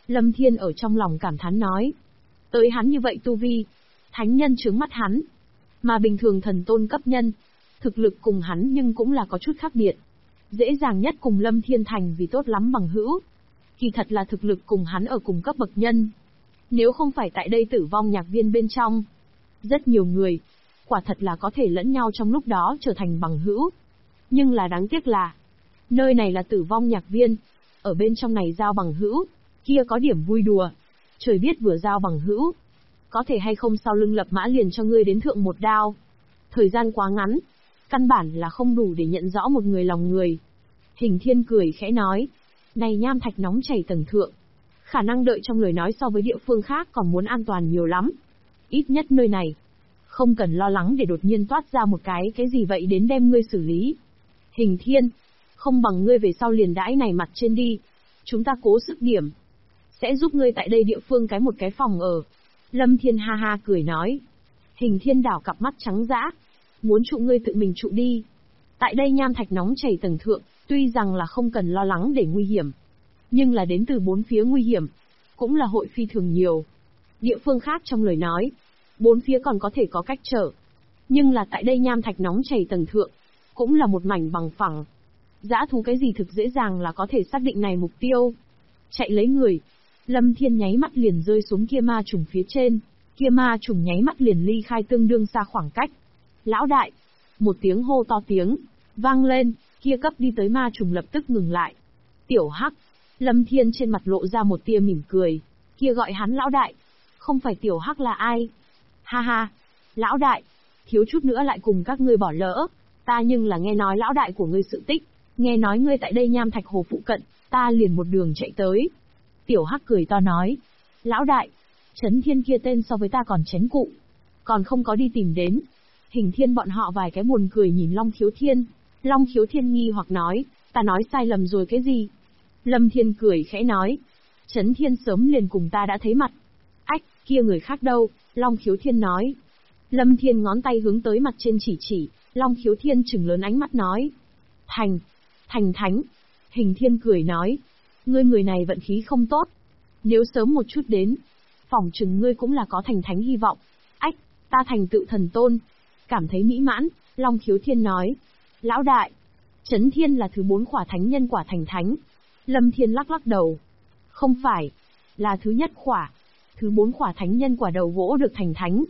Lâm Thiên ở trong lòng cảm thán nói. Tới hắn như vậy tu vi, thánh nhân trướng mắt hắn. Mà bình thường thần tôn cấp nhân, thực lực cùng hắn nhưng cũng là có chút khác biệt. Dễ dàng nhất cùng Lâm Thiên thành vì tốt lắm bằng hữu. Kỳ thật là thực lực cùng hắn ở cùng cấp bậc nhân. Nếu không phải tại đây tử vong nhạc viên bên trong, rất nhiều người, quả thật là có thể lẫn nhau trong lúc đó trở thành bằng hữu. Nhưng là đáng tiếc là, nơi này là tử vong nhạc viên, ở bên trong này giao bằng hữu, kia có điểm vui đùa. Trời biết vừa giao bằng hữu, có thể hay không sau lưng lập mã liền cho ngươi đến thượng một đao. Thời gian quá ngắn, căn bản là không đủ để nhận rõ một người lòng người. Hình Thiên cười khẽ nói, này nham thạch nóng chảy tầng thượng, khả năng đợi trong lời nói so với địa phương khác còn muốn an toàn nhiều lắm. Ít nhất nơi này, không cần lo lắng để đột nhiên toát ra một cái gì vậy đến đem ngươi xử lý. Hình Thiên, không bằng ngươi về sau liền đãi này mặt trên đi, chúng ta cố sức điểm, sẽ giúp ngươi tại đây địa phương một cái phòng ở. Lâm Thiên ha ha cười nói. Hình Thiên đảo cặp mắt trắng dã, muốn trụ ngươi tự mình trụ đi. Tại đây nham thạch nóng chảy tầng thượng, tuy rằng là không cần lo lắng để nguy hiểm, nhưng là đến từ bốn phía nguy hiểm, cũng là hội phi thường nhiều. Địa phương khác trong lời nói, bốn phía còn có thể có cách trở. Nhưng là tại đây nham thạch nóng chảy tầng thượng, cũng là một mảnh bằng phẳng. Dã thú cái gì thực dễ dàng là có thể xác định này mục tiêu. Chạy lấy người. Lâm Thiên nháy mắt liền rơi xuống kia ma trùng phía trên. Kia ma trùng nháy mắt liền ly khai tương đương xa khoảng cách. Lão đại! Một tiếng hô to tiếng, vang lên, kia cấp đi tới ma trùng lập tức ngừng lại. Tiểu Hắc! Lâm Thiên trên mặt lộ ra một tia mỉm cười. Kia gọi hắn lão đại. Không phải Tiểu Hắc là ai? Ha ha! Lão đại! Thiếu chút nữa lại cùng các ngươi bỏ lỡ. Ta nhưng là nghe nói lão đại của ngươi sự tích. Nghe nói ngươi tại đây nham thạch hồ phụ cận, ta liền một đường chạy tới. Tiểu Hắc cười to nói. Lão đại! Chấn Thiên kia tên so với ta còn chấn cụ. Còn không có đi tìm đến. Hình Thiên bọn họ vài cái buồn cười nhìn Long Khiếu Thiên. Long Khiếu Thiên nghi hoặc nói, ta nói sai lầm rồi cái gì? Lâm Thiên cười khẽ nói. Chấn Thiên sớm liền cùng ta đã thấy mặt. Ách, kia người khác đâu? Long Khiếu Thiên nói. Lâm Thiên ngón tay hướng tới mặt trên chỉ. Long Khiếu Thiên trừng lớn ánh mắt nói. Thành thánh. Hình Thiên cười nói. Ngươi người này vận khí không tốt. Nếu sớm một chút đến, phỏng chừng ngươi cũng là có thành thánh hy vọng. Ách, ta thành tựu thần tôn. Cảm thấy mỹ mãn, Long Khiếu Thiên nói. Lão đại, Chấn Thiên là thứ 4 khỏa thánh nhân quả thành thánh. Lâm Thiên lắc đầu. Không phải, là thứ nhất khỏa. Thứ 4 khỏa thánh nhân quả đầu gỗ được thành thánh.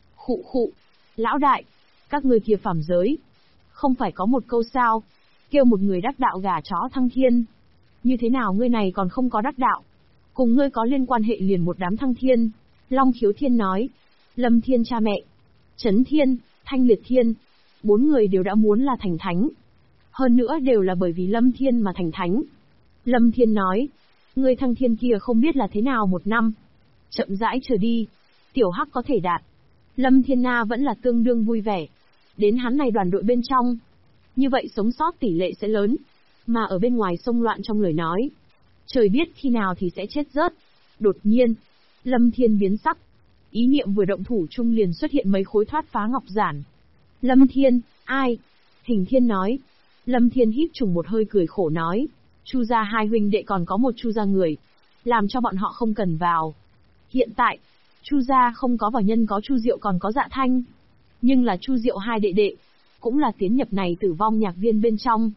Khụ. Lão đại, các ngươi kia phàm giới. Không phải có một câu sao, kêu một người đắc đạo gà chó thăng thiên. Như thế nào ngươi này còn không có đắc đạo? Cùng ngươi có liên quan hệ liền một đám thăng thiên. Long Khiếu Thiên nói. Lâm Thiên cha mẹ, Chấn Thiên, Thanh Liệt Thiên, 4 người đều đã muốn là thành thánh. Hơn nữa đều là bởi vì Lâm Thiên mà thành thánh. Lâm Thiên nói. Ngươi thăng thiên kia không biết là thế nào một năm. Chậm rãi chờ đi. Tiểu Hắc có thể đạt. Lâm Thiên Na vẫn là tương đương vui vẻ. Đến hắn này đoàn đội bên trong, như vậy sống sót tỷ lệ sẽ lớn. Mà ở bên ngoài xông loạn trong lời nói, trời biết khi nào thì sẽ chết rớt. Đột nhiên, Lâm Thiên biến sắc. Ý niệm vừa động thủ chung liền xuất hiện mấy khối thoát phá ngọc giản. Lâm Thiên, ai? Hình Thiên nói. Lâm Thiên hít trùng một hơi cười khổ nói. Chu gia 2 huynh đệ còn có một Chu gia người, làm cho bọn họ không cần vào. Hiện tại, Chu gia không có vào nhân có Chu Diệu còn có Dạ Thanh. Nhưng là Chu Diệu 2 đệ đệ, cũng là tiến nhập này tử vong nhạc viên bên trong.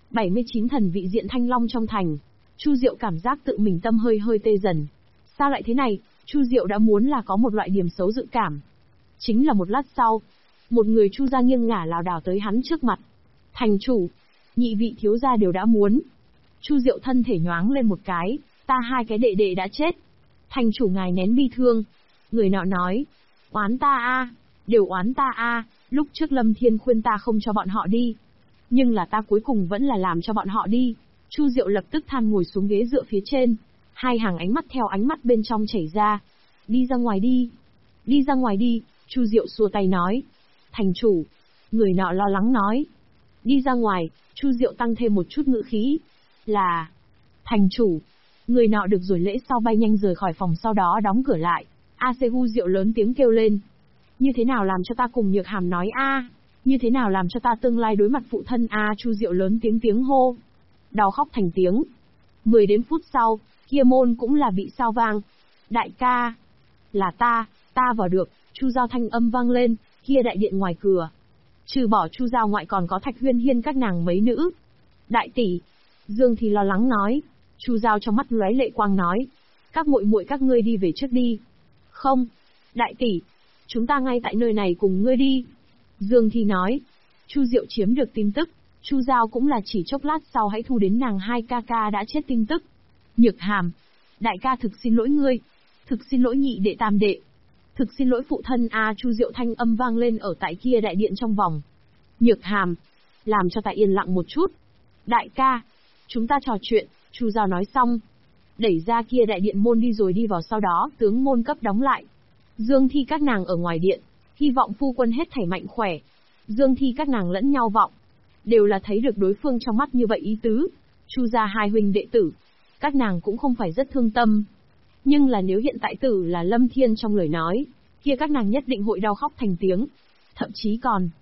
79 thần vị diện thanh long trong thành. Chu Diệu cảm giác tự mình tâm hơi tê dần. Sao lại thế này? Chu Diệu đã muốn là có một loại điểm xấu dự cảm. Chính là một lát sau, một người Chu gia nghiêng ngả lảo đảo tới hắn trước mặt. Thành chủ, nhị vị thiếu gia đều đã muốn. Chu Diệu thân thể nhoáng lên một cái, ta 2 cái đệ đệ đã chết. Thành chủ ngài nén bi thương. Người nọ nói, oán ta a, đều oán ta a, lúc trước Lâm Thiên khuyên ta không cho bọn họ đi. Nhưng là ta cuối cùng vẫn là làm cho bọn họ đi. Chu Diệu lập tức than ngồi xuống ghế dựa phía trên. 2 hàng ánh mắt theo ánh mắt bên trong chảy ra. Đi ra ngoài đi. Đi ra ngoài đi, Chu Diệu xua tay nói. Thành chủ. Người nọ lo lắng nói. Đi ra ngoài, Chu Diệu tăng thêm một chút ngữ khí. Là. Thành chủ. Người nọ được rồi lễ sau bay nhanh rời khỏi phòng sau đó đóng cửa lại. A-se-hu Diệu lớn tiếng kêu lên. Như thế nào làm cho ta cùng Nhược Hàm nói a? Như thế nào làm cho ta tương lai đối mặt phụ thân a? Chu Diệu lớn tiếng hô. Đau khóc thành tiếng. 10 đến phút sau, kia môn cũng là bị sao vang. Đại ca, là ta vào được, Chu Giao thanh âm vang lên, kia đại điện ngoài cửa. Trừ bỏ Chu Giao ngoại còn có Thạch Huyên Hiên các nàng mấy nữ. Đại tỷ, Dương thì lo lắng nói. Chu Giao trong mắt lóe lệ quang nói, các muội muội các ngươi đi về trước đi. Không, đại tỷ, chúng ta ngay tại nơi này cùng ngươi đi. Dương thì nói. Chu Diệu chiếm được tin tức, Chu Giao cũng là chỉ chốc lát sau hãy thu đến nàng hai ca ca đã chết tin tức. Nhược Hàm, đại ca thực xin lỗi ngươi, thực xin lỗi nhị đệ tam đệ, thực xin lỗi phụ thân a. Chu Diệu thanh âm vang lên ở tại kia đại điện trong vòng. Nhược Hàm, làm cho ta yên lặng một chút. Đại ca, chúng ta trò chuyện. Chu Giao nói xong, đẩy ra kia đại điện môn đi rồi đi vào, sau đó tướng môn cấp đóng lại. Dương Thi các nàng ở ngoài điện, hy vọng phu quân hết thảy mạnh khỏe. Dương Thi các nàng lẫn nhau vọng, đều là thấy được đối phương trong mắt như vậy ý tứ. Chu gia hai huynh đệ tử, các nàng cũng không phải rất thương tâm. Nhưng là nếu hiện tại tử là Lâm Thiên trong lời nói, kia các nàng nhất định hội đau khóc thành tiếng. Thậm chí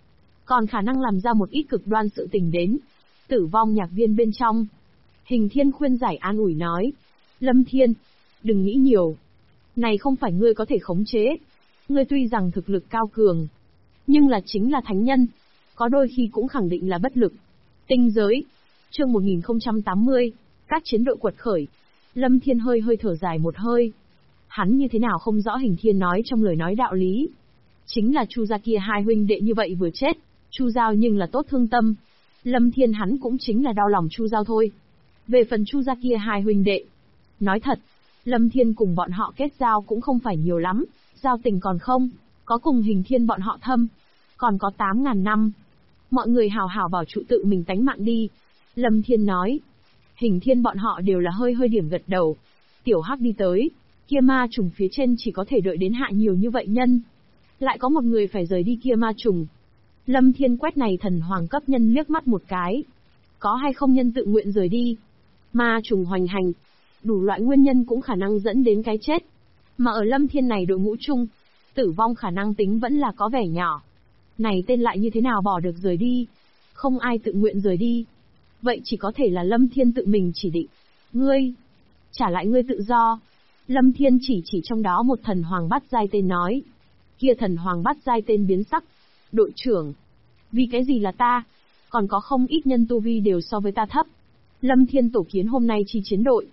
còn khả năng làm ra một ít cực đoan sự tình đến. Tử vong nhạc viên bên trong, Hình Thiên khuyên giải an ủi nói. Lâm Thiên, đừng nghĩ nhiều. Này không phải ngươi có thể khống chế. Ngươi tuy rằng thực lực cao cường, nhưng là chính là thánh nhân. Có đôi khi cũng khẳng định là bất lực. Tinh giới. Chương 1080. Các chiến đội quật khởi. Lâm Thiên hơi thở dài một hơi. Hắn như thế nào không rõ Hình Thiên nói trong lời nói đạo lý. Chính là Chu gia kia hai huynh đệ như vậy vừa chết, Chu Giao nhưng là tốt thương tâm. Lâm Thiên hắn cũng chính là đau lòng Chu Giao thôi. Về phần Chu gia kia hai huynh đệ, nói thật, Lâm Thiên cùng bọn họ kết giao cũng không phải nhiều lắm, giao tình còn không, có cùng Hình Thiên bọn họ thâm, còn có 8.000 năm. Mọi người hào hào bảo trụ tự mình tánh mạng đi. Lâm Thiên nói. Hình Thiên bọn họ đều là hơi điểm gật đầu. Tiểu Hắc đi tới, kia ma trùng phía trên chỉ có thể đợi đến hạ nhiều như vậy nhân. Lại có một người phải rời đi kia ma trùng. Lâm Thiên quét này thần hoàng cấp nhân liếc mắt một cái. Có hay không nhân tự nguyện rời đi? Ma trùng hoành hành, đủ loại nguyên nhân cũng khả năng dẫn đến cái chết. Mà ở Lâm Thiên này đội ngũ chung, tử vong khả năng tính vẫn là có vẻ nhỏ. Này tên lại như thế nào bỏ được rời đi? Không ai tự nguyện rời đi. Vậy chỉ có thể là Lâm Thiên tự mình chỉ định. Ngươi, trả lại ngươi tự do. Lâm Thiên chỉ trong đó một thần hoàng bát giai tên nói. Kia thần hoàng bát giai tên biến sắc. Đội trưởng, vì cái gì là ta? Còn có không ít nhân tu vi đều so với ta thấp. Lâm Thiên tổ kiến hôm nay chi chiến đội.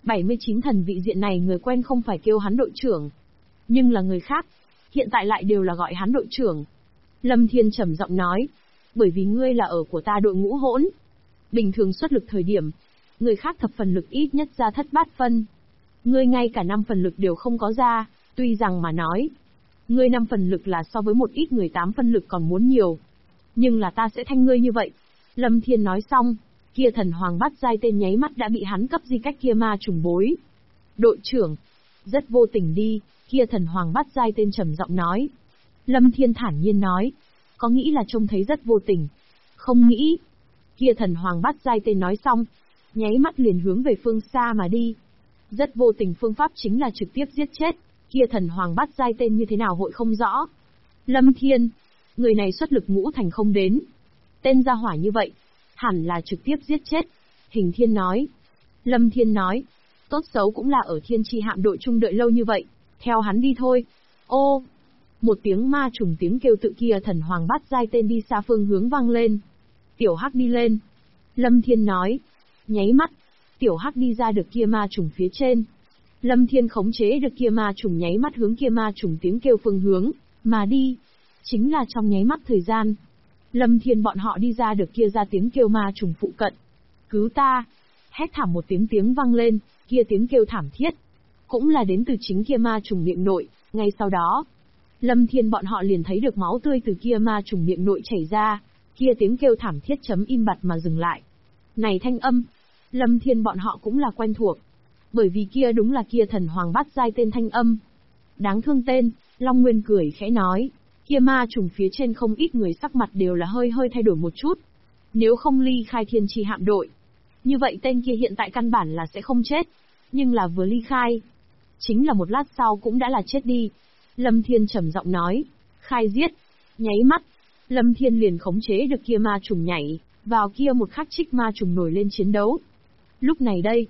79 thần vị diện này người quen không phải kêu hắn đội trưởng, nhưng là người khác, hiện tại lại đều là gọi hắn đội trưởng. Lâm Thiên trầm giọng nói, bởi vì ngươi là ở của ta đội ngũ hỗn. Bình thường xuất lực thời điểm, người khác thập phần lực ít nhất ra thất bát phân. Ngươi ngay cả 5 phần lực đều không có ra, tuy rằng mà nói, ngươi 5 phần lực là so với một ít người 8 phân lực còn muốn nhiều. Nhưng là ta sẽ thanh ngươi như vậy. Lâm Thiên nói xong, kia thần hoàng bát giai tên nháy mắt đã bị hắn cấp di cách kia ma trùng bối. Đội trưởng, rất vô tình đi, kia thần hoàng bát giai tên trầm giọng nói. Lâm Thiên thản nhiên nói, có nghĩ là trông thấy rất vô tình. Không nghĩ. Kia thần hoàng bát giai tên nói xong, nháy mắt liền hướng về phương xa mà đi. Rất vô tình phương pháp chính là trực tiếp giết chết, kia thần hoàng bát giai tên như thế nào hội không rõ. Lâm Thiên, người này xuất lực ngũ thành không đến. Tên gia hỏa như vậy, hẳn là trực tiếp giết chết. Hình Thiên nói. Lâm Thiên nói, tốt xấu cũng là ở Thiên Chi hạm đội chung đợi lâu như vậy, theo hắn đi thôi. Ô, một tiếng ma trùng tiếng kêu tự kia thần hoàng bát giai tên đi xa phương hướng vang lên. Tiểu Hắc đi lên. Lâm Thiên nói. Nháy mắt, Tiểu Hắc đi ra được kia ma trùng phía trên. Lâm Thiên khống chế được kia ma trùng nháy mắt hướng kia ma trùng tiếng kêu phương hướng mà đi. Chính là trong nháy mắt thời gian, Lâm Thiên bọn họ đi ra được kia ra tiếng kêu ma trùng phụ cận. Cứu ta! Hét thảm một tiếng vang lên, kia tiếng kêu thảm thiết. Cũng là đến từ chính kia ma trùng miệng nội, ngay sau đó. Lâm Thiên bọn họ liền thấy được máu tươi từ kia ma trùng miệng nội chảy ra, kia tiếng kêu thảm thiết chấm im bặt mà dừng lại. Này thanh âm, Lâm Thiên bọn họ cũng là quen thuộc. Bởi vì kia đúng là kia thần hoàng bát giai tên thanh âm. Đáng thương tên, Long Nguyên cười khẽ nói. Kia ma trùng phía trên không ít người sắc mặt đều là hơi thay đổi một chút. Nếu không ly khai Thiên Chi hạm đội, như vậy tên kia hiện tại căn bản là sẽ không chết. Nhưng là vừa ly khai, chính là một lát sau cũng đã là chết đi. Lâm Thiên trầm giọng nói, khai giết. Nháy mắt, Lâm Thiên liền khống chế được kia ma trùng nhảy vào kia một khắc trích ma trùng nổi lên chiến đấu. Lúc này đây,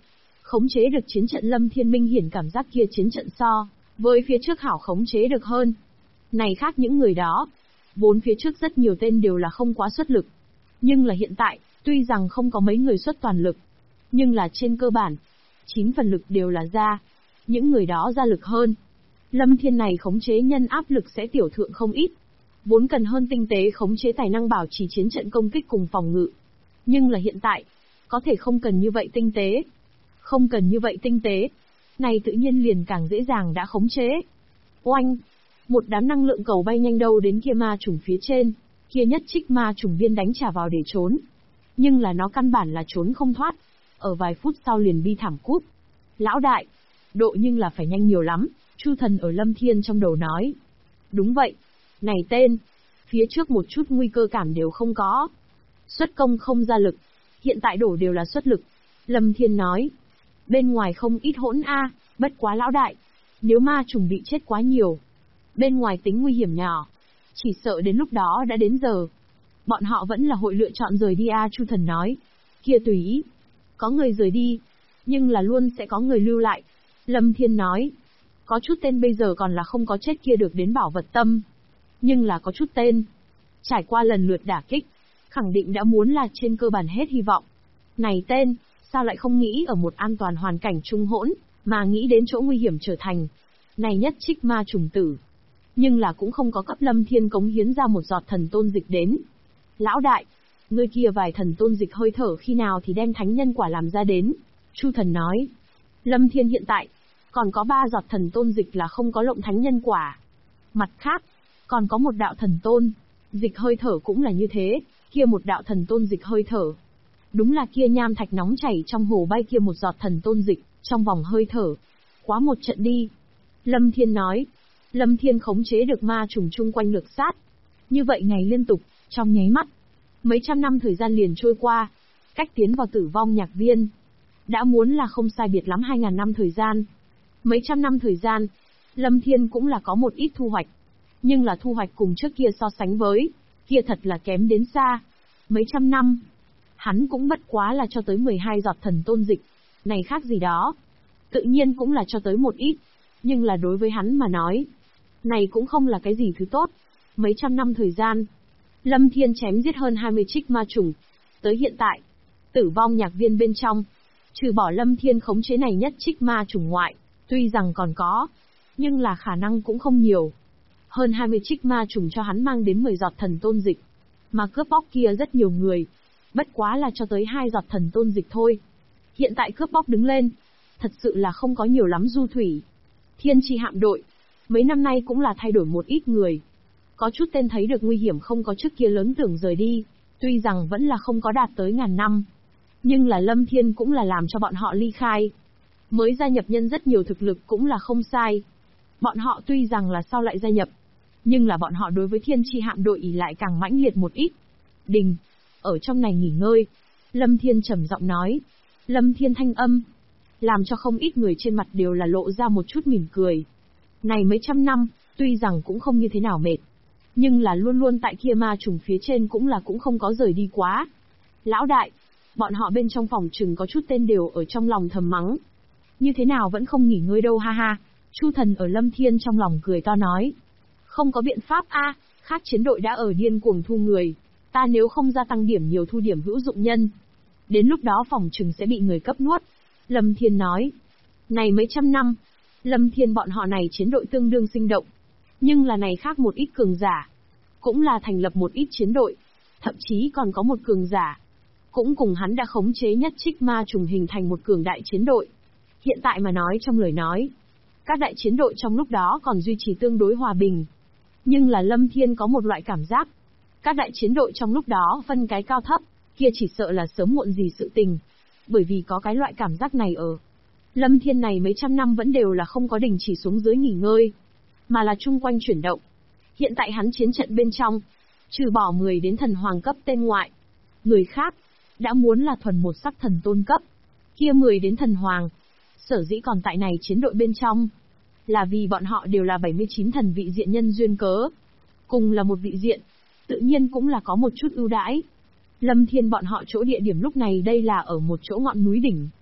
Khống chế được chiến trận Lâm Thiên minh hiển cảm giác kia chiến trận so với phía trước hảo khống chế được hơn. Này khác những người đó. Vốn phía trước rất nhiều tên đều là không quá xuất lực. Nhưng là hiện tại, tuy rằng không có mấy người xuất toàn lực. Nhưng là trên cơ bản, 9 phần lực đều là ra. Những người đó ra lực hơn. Lâm Thiên này khống chế nhân áp lực sẽ tiểu thượng không ít. Vốn cần hơn tinh tế khống chế tài năng bảo trì chiến trận công kích cùng phòng ngự. Nhưng là hiện tại, có thể không cần như vậy tinh tế. Không cần như vậy tinh tế. Này tự nhiên liền càng dễ dàng đã khống chế. Oanh! Một đám năng lượng cầu bay nhanh đâu đến kia ma trùng phía trên. Kia nhất trích ma trùng viên đánh trả vào để trốn. Nhưng là nó căn bản là trốn không thoát. Ở vài phút sau liền bi thảm cút. Lão đại! Độ nhưng là phải nhanh nhiều lắm. Chu Thần ở Lâm Thiên trong đầu nói. Đúng vậy. Này tên! Phía trước một chút nguy cơ cảm đều không có. Xuất công không ra lực. Hiện tại đổ đều là xuất lực. Lâm Thiên nói. Bên ngoài không ít hỗn bất quá lão đại. Nếu ma trùng bị chết quá nhiều. Bên ngoài tính nguy hiểm nhỏ. Chỉ sợ đến lúc đó đã đến giờ. Bọn họ vẫn là hội lựa chọn rời đi Chu Thần nói. Kia tùy ý. Có người rời đi. Nhưng là luôn sẽ có người lưu lại. Lâm Thiên nói. Có chút tên bây giờ còn là không có chết kia được đến bảo vật tâm. Nhưng là có chút tên. Trải qua lần lượt đả kích. Khẳng định đã muốn là trên cơ bản hết hy vọng. Này tên, sao lại không nghĩ ở một an toàn hoàn cảnh trung hỗn, mà nghĩ đến chỗ nguy hiểm trở thành. Này nhất trích ma trùng tử. Nhưng là cũng không có cấp Lâm Thiên cống hiến ra một giọt thần tôn dịch đến. Lão đại, ngươi kia vài thần tôn dịch hơi thở khi nào thì đem thánh nhân quả làm ra đến. Chu Thần nói. Lâm Thiên hiện tại, còn có 3 giọt thần tôn dịch là không có lộng thánh nhân quả. Mặt khác, còn có một đạo thần tôn. Dịch hơi thở cũng là như thế, kia một đạo thần tôn dịch hơi thở. Đúng là kia nham thạch nóng chảy trong hồ bay kia một giọt thần tôn dịch, trong vòng hơi thở. Quá một trận đi. Lâm Thiên nói. Lâm Thiên khống chế được ma trùng chung quanh lược sát. Như vậy ngày liên tục, trong nháy mắt. Mấy trăm năm thời gian liền trôi qua. Cách tiến vào tử vong nhạc viên. Đã muốn là không sai biệt lắm 2000 năm thời gian. Mấy trăm năm thời gian, Lâm Thiên cũng là có một ít thu hoạch. Nhưng là thu hoạch cùng trước kia so sánh với, kia thật là kém đến xa. Mấy trăm năm, hắn cũng bất quá là cho tới 12 giọt thần tôn dịch. Này khác gì đó. Tự nhiên cũng là cho tới một ít. Nhưng là đối với hắn mà nói, này cũng không là cái gì thứ tốt. Mấy trăm năm thời gian, Lâm Thiên chém giết hơn 20 trích ma trùng. Tới hiện tại, tử vong nhạc viên bên trong, trừ bỏ Lâm Thiên khống chế này nhất trích ma trùng ngoại, tuy rằng còn có, nhưng là khả năng cũng không nhiều. Hơn 20 trích ma trùng cho hắn mang đến 10 giọt thần tôn dịch. Mà cướp bóc kia rất nhiều người. Bất quá là cho tới 2 giọt thần tôn dịch thôi. Hiện tại cướp bóc đứng lên. Thật sự là không có nhiều lắm du thủy. Thiên Chi hạm đội. Mấy năm nay cũng là thay đổi một ít người. Có chút tên thấy được nguy hiểm không có trước kia lớn tưởng rời đi. Tuy rằng vẫn là không có đạt tới 1000 năm. Nhưng là Lâm Thiên cũng là làm cho bọn họ ly khai. Mới gia nhập nhân rất nhiều thực lực cũng là không sai. Bọn họ tuy rằng là sau lại gia nhập. Nhưng là bọn họ đối với Thiên Chi hạm đội ỷ lại càng mãnh liệt một ít. Đình. Ở trong này nghỉ ngơi. Lâm Thiên trầm giọng nói. Lâm Thiên thanh âm. Làm cho không ít người trên mặt đều là lộ ra một chút mỉm cười. Này mấy trăm năm, tuy rằng cũng không như thế nào mệt. Nhưng là luôn luôn tại kia ma trùng phía trên cũng là cũng không có rời đi quá. Lão đại. Bọn họ bên trong phòng trừng có chút tên đều ở trong lòng thầm mắng. Như thế nào vẫn không nghỉ ngơi đâu ha ha. Chu Thần ở Lâm Thiên trong lòng cười to nói. Không có biện pháp khác chiến đội đã ở điên cuồng thu người. Ta nếu không gia tăng điểm nhiều thu điểm hữu dụng nhân. Đến lúc đó phòng trừng sẽ bị người cấp nuốt. Lâm Thiên nói. Này mấy trăm năm, Lâm Thiên bọn họ này chiến đội tương đương sinh động. Nhưng là này khác một ít cường giả. Cũng là thành lập một ít chiến đội. Thậm chí còn có một cường giả. Cũng cùng hắn đã khống chế nhất trích ma trùng hình thành một cường đại chiến đội. Hiện tại mà nói trong lời nói. Các đại chiến đội trong lúc đó còn duy trì tương đối hòa bình. Nhưng là Lâm Thiên có một loại cảm giác. Các đại chiến đội trong lúc đó phân cái cao thấp, kia chỉ sợ là sớm muộn gì sự tình. Bởi vì có cái loại cảm giác này ở. Lâm Thiên này mấy trăm năm vẫn đều là không có đình chỉ xuống dưới nghỉ ngơi. Mà là chung quanh chuyển động. Hiện tại hắn chiến trận bên trong. Trừ bỏ 10 đến thần hoàng cấp tên ngoại. Người khác, đã muốn là thuần một sắc thần tôn cấp. Kia 10 đến thần hoàng. Sở dĩ còn tại này chiến đội bên trong. Là vì bọn họ đều là 79 thần vị diện nhân duyên cớ. Cùng là một vị diện. Tự nhiên cũng là có một chút ưu đãi. Lâm Thiên bọn họ chỗ địa điểm lúc này đây là ở một chỗ ngọn núi đỉnh.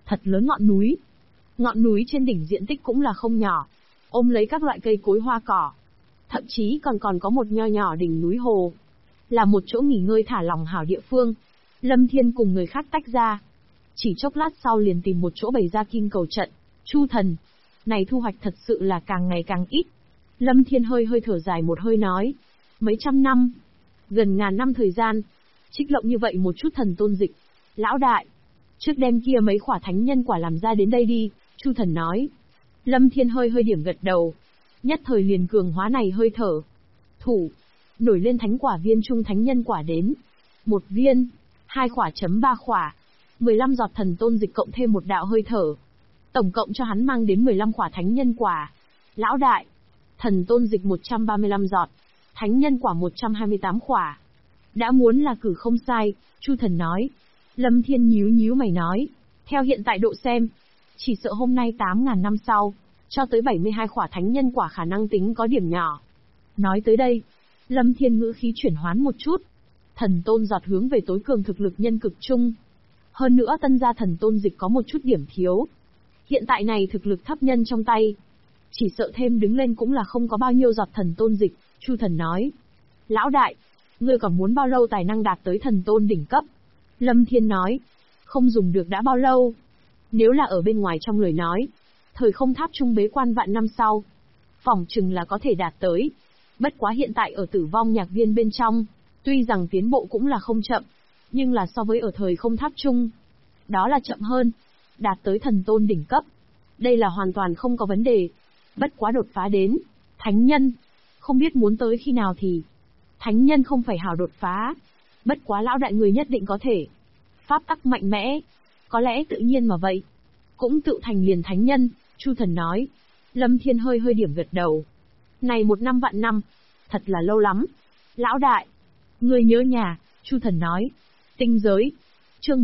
thật lớn ngọn núi. Ngọn núi trên đỉnh diện tích cũng là không nhỏ, ôm lấy các loại cây cối hoa cỏ. Thậm chí còn có một nho nhỏ đỉnh núi hồ, là một chỗ nghỉ ngơi thả lỏng hảo địa phương. Lâm Thiên cùng người khác tách ra, chỉ chốc lát sau liền tìm một chỗ bày ra kim cầu trận. Chu thần, này thu hoạch thật sự là càng ngày càng ít. Lâm Thiên hơi thở dài một hơi nói, mấy trăm năm, gần ngàn năm thời gian, trích lộng như vậy một chút thần tôn dịch. Lão đại, trước đem kia mấy quả thánh nhân quả làm ra đến đây đi, Chu thần nói. Lâm Thiên hơi điểm gật đầu, nhất thời liền cường hóa này hơi thở. Thủ, nổi lên thánh quả viên trung thánh nhân quả đến. Một viên, 2 quả chấm 3 quả, 15 giọt thần tôn dịch cộng thêm một đạo hơi thở. Tổng cộng cho hắn mang đến 15 quả thánh nhân quả. Lão đại, thần tôn dịch 135 giọt, thánh nhân quả 128 quả. Đã muốn là cử không sai, Chu thần nói. Lâm Thiên nhíu mày nói, theo hiện tại độ xem, chỉ sợ hôm nay 8.000 năm sau, cho tới 72 quả thánh nhân quả khả năng tính có điểm nhỏ. Nói tới đây, Lâm Thiên ngữ khí chuyển hoán một chút. Thần tôn giọt hướng về tối cường thực lực nhân cực chung. Hơn nữa tân gia thần tôn dịch có một chút điểm thiếu. Hiện tại này thực lực thấp nhân trong tay, chỉ sợ thêm đứng lên cũng là không có bao nhiêu giọt thần tôn dịch, Chu thần nói. Lão đại, ngươi còn muốn bao lâu tài năng đạt tới thần tôn đỉnh cấp? Lâm Thiên nói, không dùng được đã bao lâu. Nếu là ở bên ngoài trong lời nói, thời không tháp trung bế quan vạn năm sau, phỏng chừng là có thể đạt tới. Bất quá hiện tại ở tử vong nhạc viên bên trong, tuy rằng tiến bộ cũng là không chậm, nhưng là so với ở thời không tháp trung, đó là chậm hơn. Đạt tới thần tôn đỉnh cấp, đây là hoàn toàn không có vấn đề. Bất quá đột phá đến thánh nhân, không biết muốn tới khi nào thì. Thánh nhân không phải hảo đột phá, bất quá lão đại người nhất định có thể. Pháp tắc mạnh mẽ, có lẽ tự nhiên mà vậy, cũng tự thành liền thánh nhân, Chu thần nói. Lâm Thiên hơi điểm gật đầu. Này 1 năm vạn năm, thật là lâu lắm. Lão đại, người nhớ nhà, Chu thần nói. Tinh giới, chương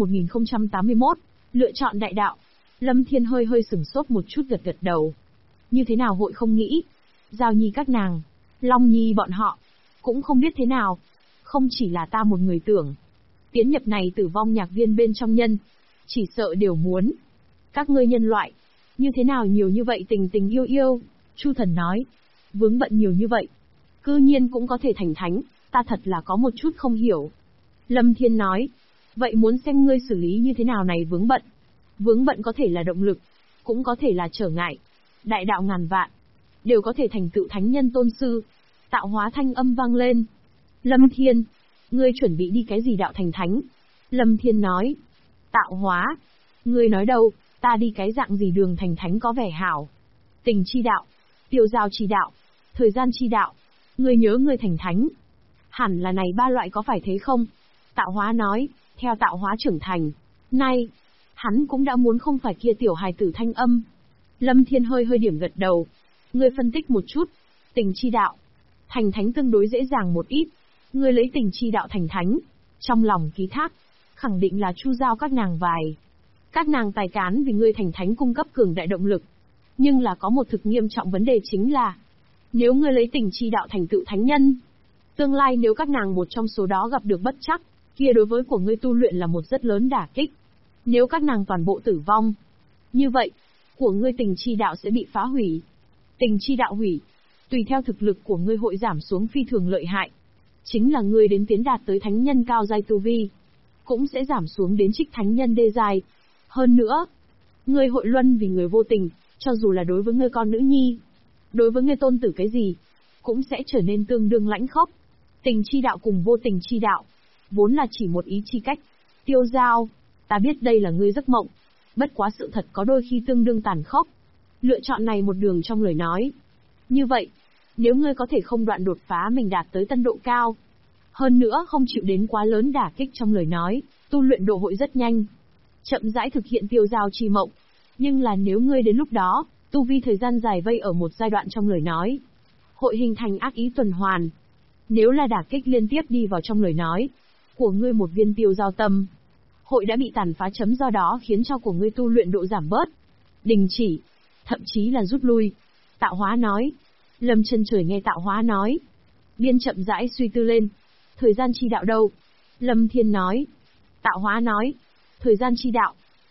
1081, lựa chọn đại đạo. Lâm Thiên hơi sửng sốt một chút gật đầu. Như thế nào hội không nghĩ, Giao Nhi các nàng, Long Nhi bọn họ, cũng không biết thế nào. Không chỉ là ta một người tưởng, tiến nhập này tử vong nhạc viên bên trong nhân, chỉ sợ đều muốn. Các ngươi nhân loại, như thế nào nhiều như vậy tình yêu, Chu thần nói. Vướng bận nhiều như vậy, cư nhiên cũng có thể thành thánh, ta thật là có một chút không hiểu. Lâm Thiên nói, vậy muốn xem ngươi xử lý như thế nào này vướng bận. Vướng bận có thể là động lực, cũng có thể là trở ngại. Đại đạo ngàn vạn, đều có thể thành tựu thánh nhân tôn sư. Tạo hóa thanh âm vang lên. Lâm Thiên, ngươi chuẩn bị đi cái gì đạo thành thánh? Lâm Thiên nói, tạo hóa. Ngươi nói đâu, ta đi cái dạng gì đường thành thánh có vẻ hảo. Tình chi đạo, tiêu giao chi đạo, thời gian chi đạo. Ngươi nhớ ngươi thành thánh, hẳn là này 3 loại có phải thế không? Tạo hóa nói, theo tạo hóa trưởng thành. Nay, hắn cũng đã muốn không phải kia tiểu hài tử thanh âm. Lâm Thiên hơi điểm gật đầu. Ngươi phân tích một chút. Tình chi đạo, thành thánh tương đối dễ dàng một ít. Ngươi lấy tình chi đạo thành thánh, trong lòng ký thác, khẳng định là Chu Giao các nàng vài. Các nàng tài cán vì ngươi thành thánh cung cấp cường đại động lực. Nhưng là có một thực nghiêm trọng vấn đề chính là, nếu ngươi lấy tình chi đạo thành tựu thánh nhân, tương lai nếu các nàng một trong số đó gặp được bất trắc, kia đối với của ngươi tu luyện là một rất lớn đả kích. Nếu các nàng toàn bộ tử vong, như vậy, của ngươi tình chi đạo sẽ bị phá hủy. Tình chi đạo hủy, tùy theo thực lực của ngươi hội giảm xuống phi thường lợi hại. Chính là ngươi đến tiến đạt tới thánh nhân cao giai tu vi, cũng sẽ giảm xuống đến trích thánh nhân đê giai. Hơn nữa, ngươi hội luân vì người vô tình, cho dù là đối với ngươi con nữ nhi, đối với ngươi tôn tử cái gì, cũng sẽ trở nên tương đương lãnh khốc. Tình chi đạo cùng vô tình chi đạo, vốn là chỉ một ý chi cách. Tiêu Giao, ta biết đây là ngươi giấc mộng, bất quá sự thật có đôi khi tương đương tàn khốc. Lựa chọn này một đường trong lời nói. Như vậy, nếu ngươi có thể không đoạn đột phá mình đạt tới tân độ cao, hơn nữa không chịu đến quá lớn đả kích trong lời nói, tu luyện độ hội rất nhanh, chậm rãi thực hiện tiêu giao chi mộng. Nhưng là nếu ngươi đến lúc đó, tu vi thời gian dài vây ở một giai đoạn trong lời nói, hội hình thành ác ý tuần hoàn. Nếu là đả kích liên tiếp đi vào trong lời nói của ngươi một viên tiêu giao tâm, hội đã bị tàn phá chấm, do đó khiến cho của ngươi tu luyện độ giảm bớt, đình chỉ, thậm chí là rút lui. Tạo hóa nói. Lâm Chân Trời nghe tạo hóa nói, biên chậm rãi suy tư lên. Thời gian chi đạo đâu? Lâm Thiên nói. Tạo hóa nói, thời gian chi đạo,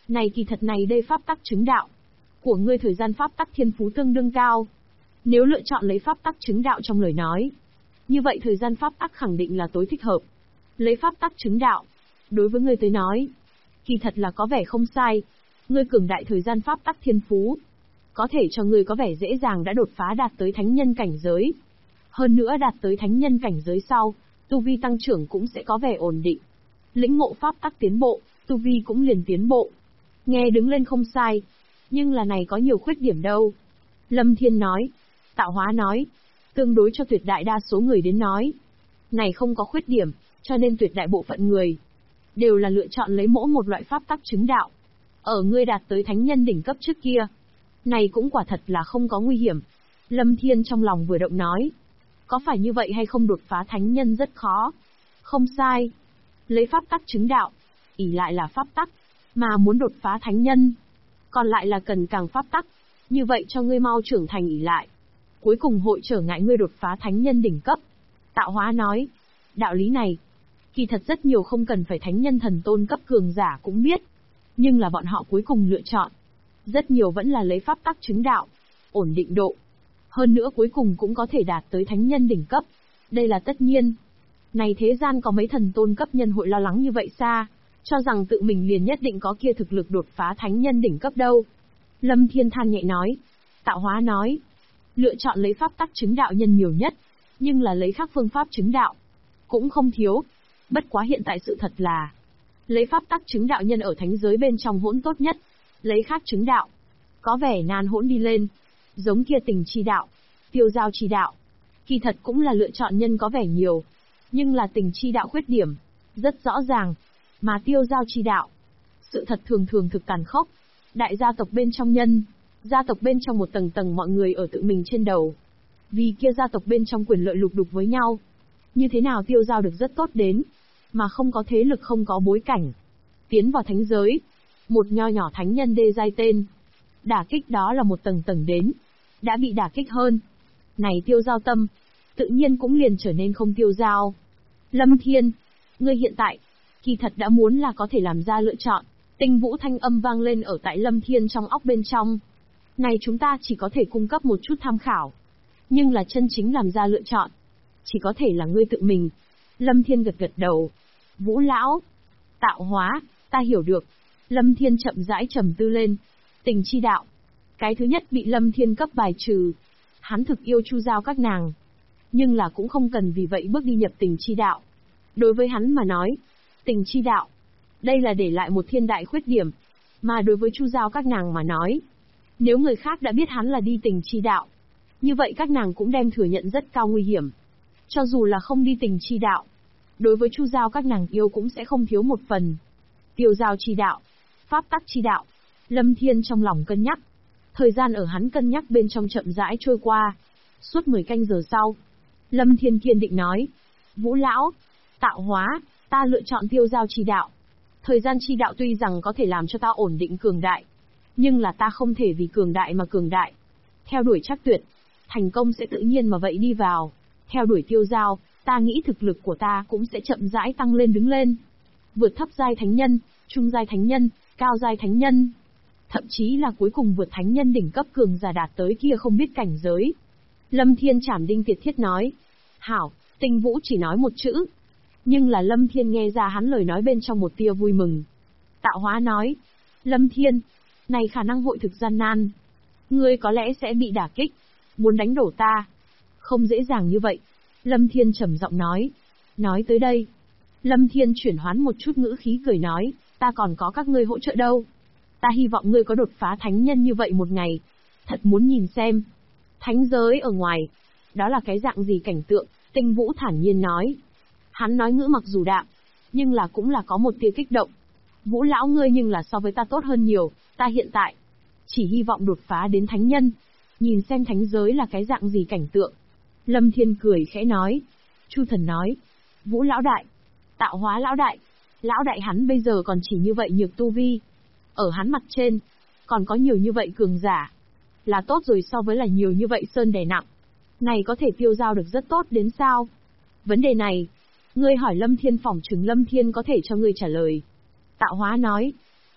Này kỳ thật này đây pháp tắc chứng đạo của ngươi thời gian pháp tắc thiên phú tương đương cao. Nếu lựa chọn lấy pháp tắc chứng đạo trong lời nói, như vậy thời gian pháp tắc khẳng định là tối thích hợp. Lấy pháp tắc chứng đạo, đối với ngươi tới nói, kỳ thật là có vẻ không sai. Ngươi cường đại thời gian pháp tắc thiên phú, có thể cho ngươi có vẻ dễ dàng đã đột phá đạt tới thánh nhân cảnh giới. Hơn nữa đạt tới thánh nhân cảnh giới sau, tu vi tăng trưởng cũng sẽ có vẻ ổn định. Lĩnh ngộ pháp tắc tiến bộ, tu vi cũng liền tiến bộ. Nghe đứng lên không sai, nhưng là này có nhiều khuyết điểm đâu. Lâm Thiên nói, Tạo Hóa nói, tương đối cho tuyệt đại đa số người đến nói, này không có khuyết điểm, cho nên tuyệt đại bộ phận người đều là lựa chọn lấy mỗi một loại pháp tắc chứng đạo. Ở ngươi đạt tới thánh nhân đỉnh cấp trước kia, này cũng quả thật là không có nguy hiểm. Lâm Thiên trong lòng vừa động nói, có phải như vậy hay không đột phá thánh nhân rất khó? Không sai. Lấy pháp tắc chứng đạo, ỷ lại là pháp tắc, mà muốn đột phá thánh nhân, còn lại là cần càng pháp tắc. Như vậy cho ngươi mau trưởng thành ỷ lại, cuối cùng hội trở ngại ngươi đột phá thánh nhân đỉnh cấp. Tạo Hóa nói, đạo lý này, kỳ thật rất nhiều không cần phải thánh nhân thần tôn cấp cường giả cũng biết, nhưng là bọn họ cuối cùng lựa chọn, rất nhiều vẫn là lấy pháp tắc chứng đạo, ổn định độ. Hơn nữa cuối cùng cũng có thể đạt tới thánh nhân đỉnh cấp. Đây là tất nhiên. Này thế gian có mấy thần tôn cấp nhân hội lo lắng như vậy xa, cho rằng tự mình liền nhất định có kia thực lực đột phá thánh nhân đỉnh cấp đâu. Lâm Thiên than nhẹ nói. Tạo Hóa nói, lựa chọn lấy pháp tắc chứng đạo nhân nhiều nhất, nhưng là lấy khác phương pháp chứng đạo cũng không thiếu. Bất quá hiện tại sự thật là, lấy pháp tắc chứng đạo nhân ở thánh giới bên trong hỗn tốt nhất, lấy khác chứng đạo, có vẻ nan hỗn đi lên. Giống kia tình chi đạo, tiêu giao chi đạo, kỳ thật cũng là lựa chọn nhân có vẻ nhiều, nhưng là tình chi đạo khuyết điểm rất rõ ràng, mà tiêu giao chi đạo, sự thật thường thường thực tàn khốc. Đại gia tộc bên trong nhân, gia tộc bên trong một tầng tầng mọi người ở tự mình trên đầu, vì kia gia tộc bên trong quyền lợi lục đục với nhau. Như thế nào tiêu giao được rất tốt đến, mà không có thế lực không có bối cảnh, tiến vào thánh giới, một nho nhỏ thánh nhân đê giai tên, đả kích đó là một tầng tầng đến, đã bị đả kích hơn. Này tiêu giao tâm, tự nhiên cũng liền trở nên không tiêu giao. Lâm Thiên, ngươi hiện tại, kỳ thật đã muốn là có thể làm ra lựa chọn. Tinh vũ thanh âm vang lên ở tại Lâm Thiên trong óc bên trong. Này chúng ta chỉ có thể cung cấp một chút tham khảo, nhưng là chân chính làm ra lựa chọn, chỉ có thể là ngươi tự mình. Lâm Thiên gật gật đầu. Vũ lão, Tạo Hóa, ta hiểu được. Lâm Thiên chậm rãi trầm tư lên. Tình chi đạo, cái thứ nhất bị Lâm Thiên cấp bài trừ. Hắn thực yêu Chu Giao các nàng, nhưng là cũng không cần vì vậy bước đi nhập tình chi đạo. Đối với hắn mà nói, tình chi đạo, đây là để lại một thiên đại khuyết điểm, mà đối với Chu Giao các nàng mà nói, nếu người khác đã biết hắn là đi tình chi đạo, như vậy các nàng cũng đem thừa nhận rất cao nguy hiểm. Cho dù là không đi tình chi đạo, đối với Chu Giao các nàng yêu cũng sẽ không thiếu một phần. Tiêu giao chi đạo, pháp tắc chi đạo, Lâm Thiên trong lòng cân nhắc. Thời gian ở hắn cân nhắc bên trong chậm rãi trôi qua. Suốt 10 canh giờ sau, Lâm Thiên kiên định nói, Vũ lão, Tạo Hóa, ta lựa chọn tiêu giao chi đạo. Thời gian chi đạo tuy rằng có thể làm cho ta ổn định cường đại, nhưng là ta không thể vì cường đại mà cường đại. Theo đuổi chắc tuyệt, thành công sẽ tự nhiên mà vậy đi vào. Theo đuổi tiêu giao, ta nghĩ thực lực của ta cũng sẽ chậm rãi tăng lên đứng lên. Vượt thấp giai thánh nhân, trung giai thánh nhân, cao giai thánh nhân, thậm chí là cuối cùng vượt thánh nhân đỉnh cấp cường giả đạt tới kia không biết cảnh giới. Lâm Thiên trảm đinh tiệt thiết nói. Hảo, Tinh Vũ chỉ nói một chữ, nhưng là Lâm Thiên nghe ra hắn lời nói bên trong một tia vui mừng. Tạo Hóa nói, Lâm Thiên, này khả năng hội thực gian nan. Ngươi có lẽ sẽ bị đả kích, muốn đánh đổ ta. Không dễ dàng như vậy. Lâm Thiên trầm giọng nói. Nói tới đây, Lâm Thiên chuyển hoán một chút ngữ khí cười nói, ta còn có các ngươi hỗ trợ đâu. Ta hy vọng ngươi có đột phá thánh nhân như vậy một ngày. Thật muốn nhìn xem. Thánh giới ở ngoài, đó là cái dạng gì cảnh tượng, Tinh Vũ thản nhiên nói. Hắn nói ngữ mặc dù đạm, nhưng là cũng là có một tia kích động. Vũ lão ngươi nhưng là so với ta tốt hơn nhiều, ta hiện tại chỉ hy vọng đột phá đến thánh nhân, nhìn xem thánh giới là cái dạng gì cảnh tượng. Lâm Thiên cười khẽ nói. Chu Thần nói, Vũ lão đại, Tạo Hóa lão đại hắn bây giờ còn chỉ như vậy nhược tu vi, ở hắn mặt trên còn có nhiều như vậy cường giả, là tốt rồi so với là nhiều như vậy sơn đè nặng. Này có thể tiêu giao được rất tốt đến sao? Vấn đề này, ngươi hỏi Lâm Thiên, phỏng chừng Lâm Thiên có thể cho ngươi trả lời. Tạo Hóa nói.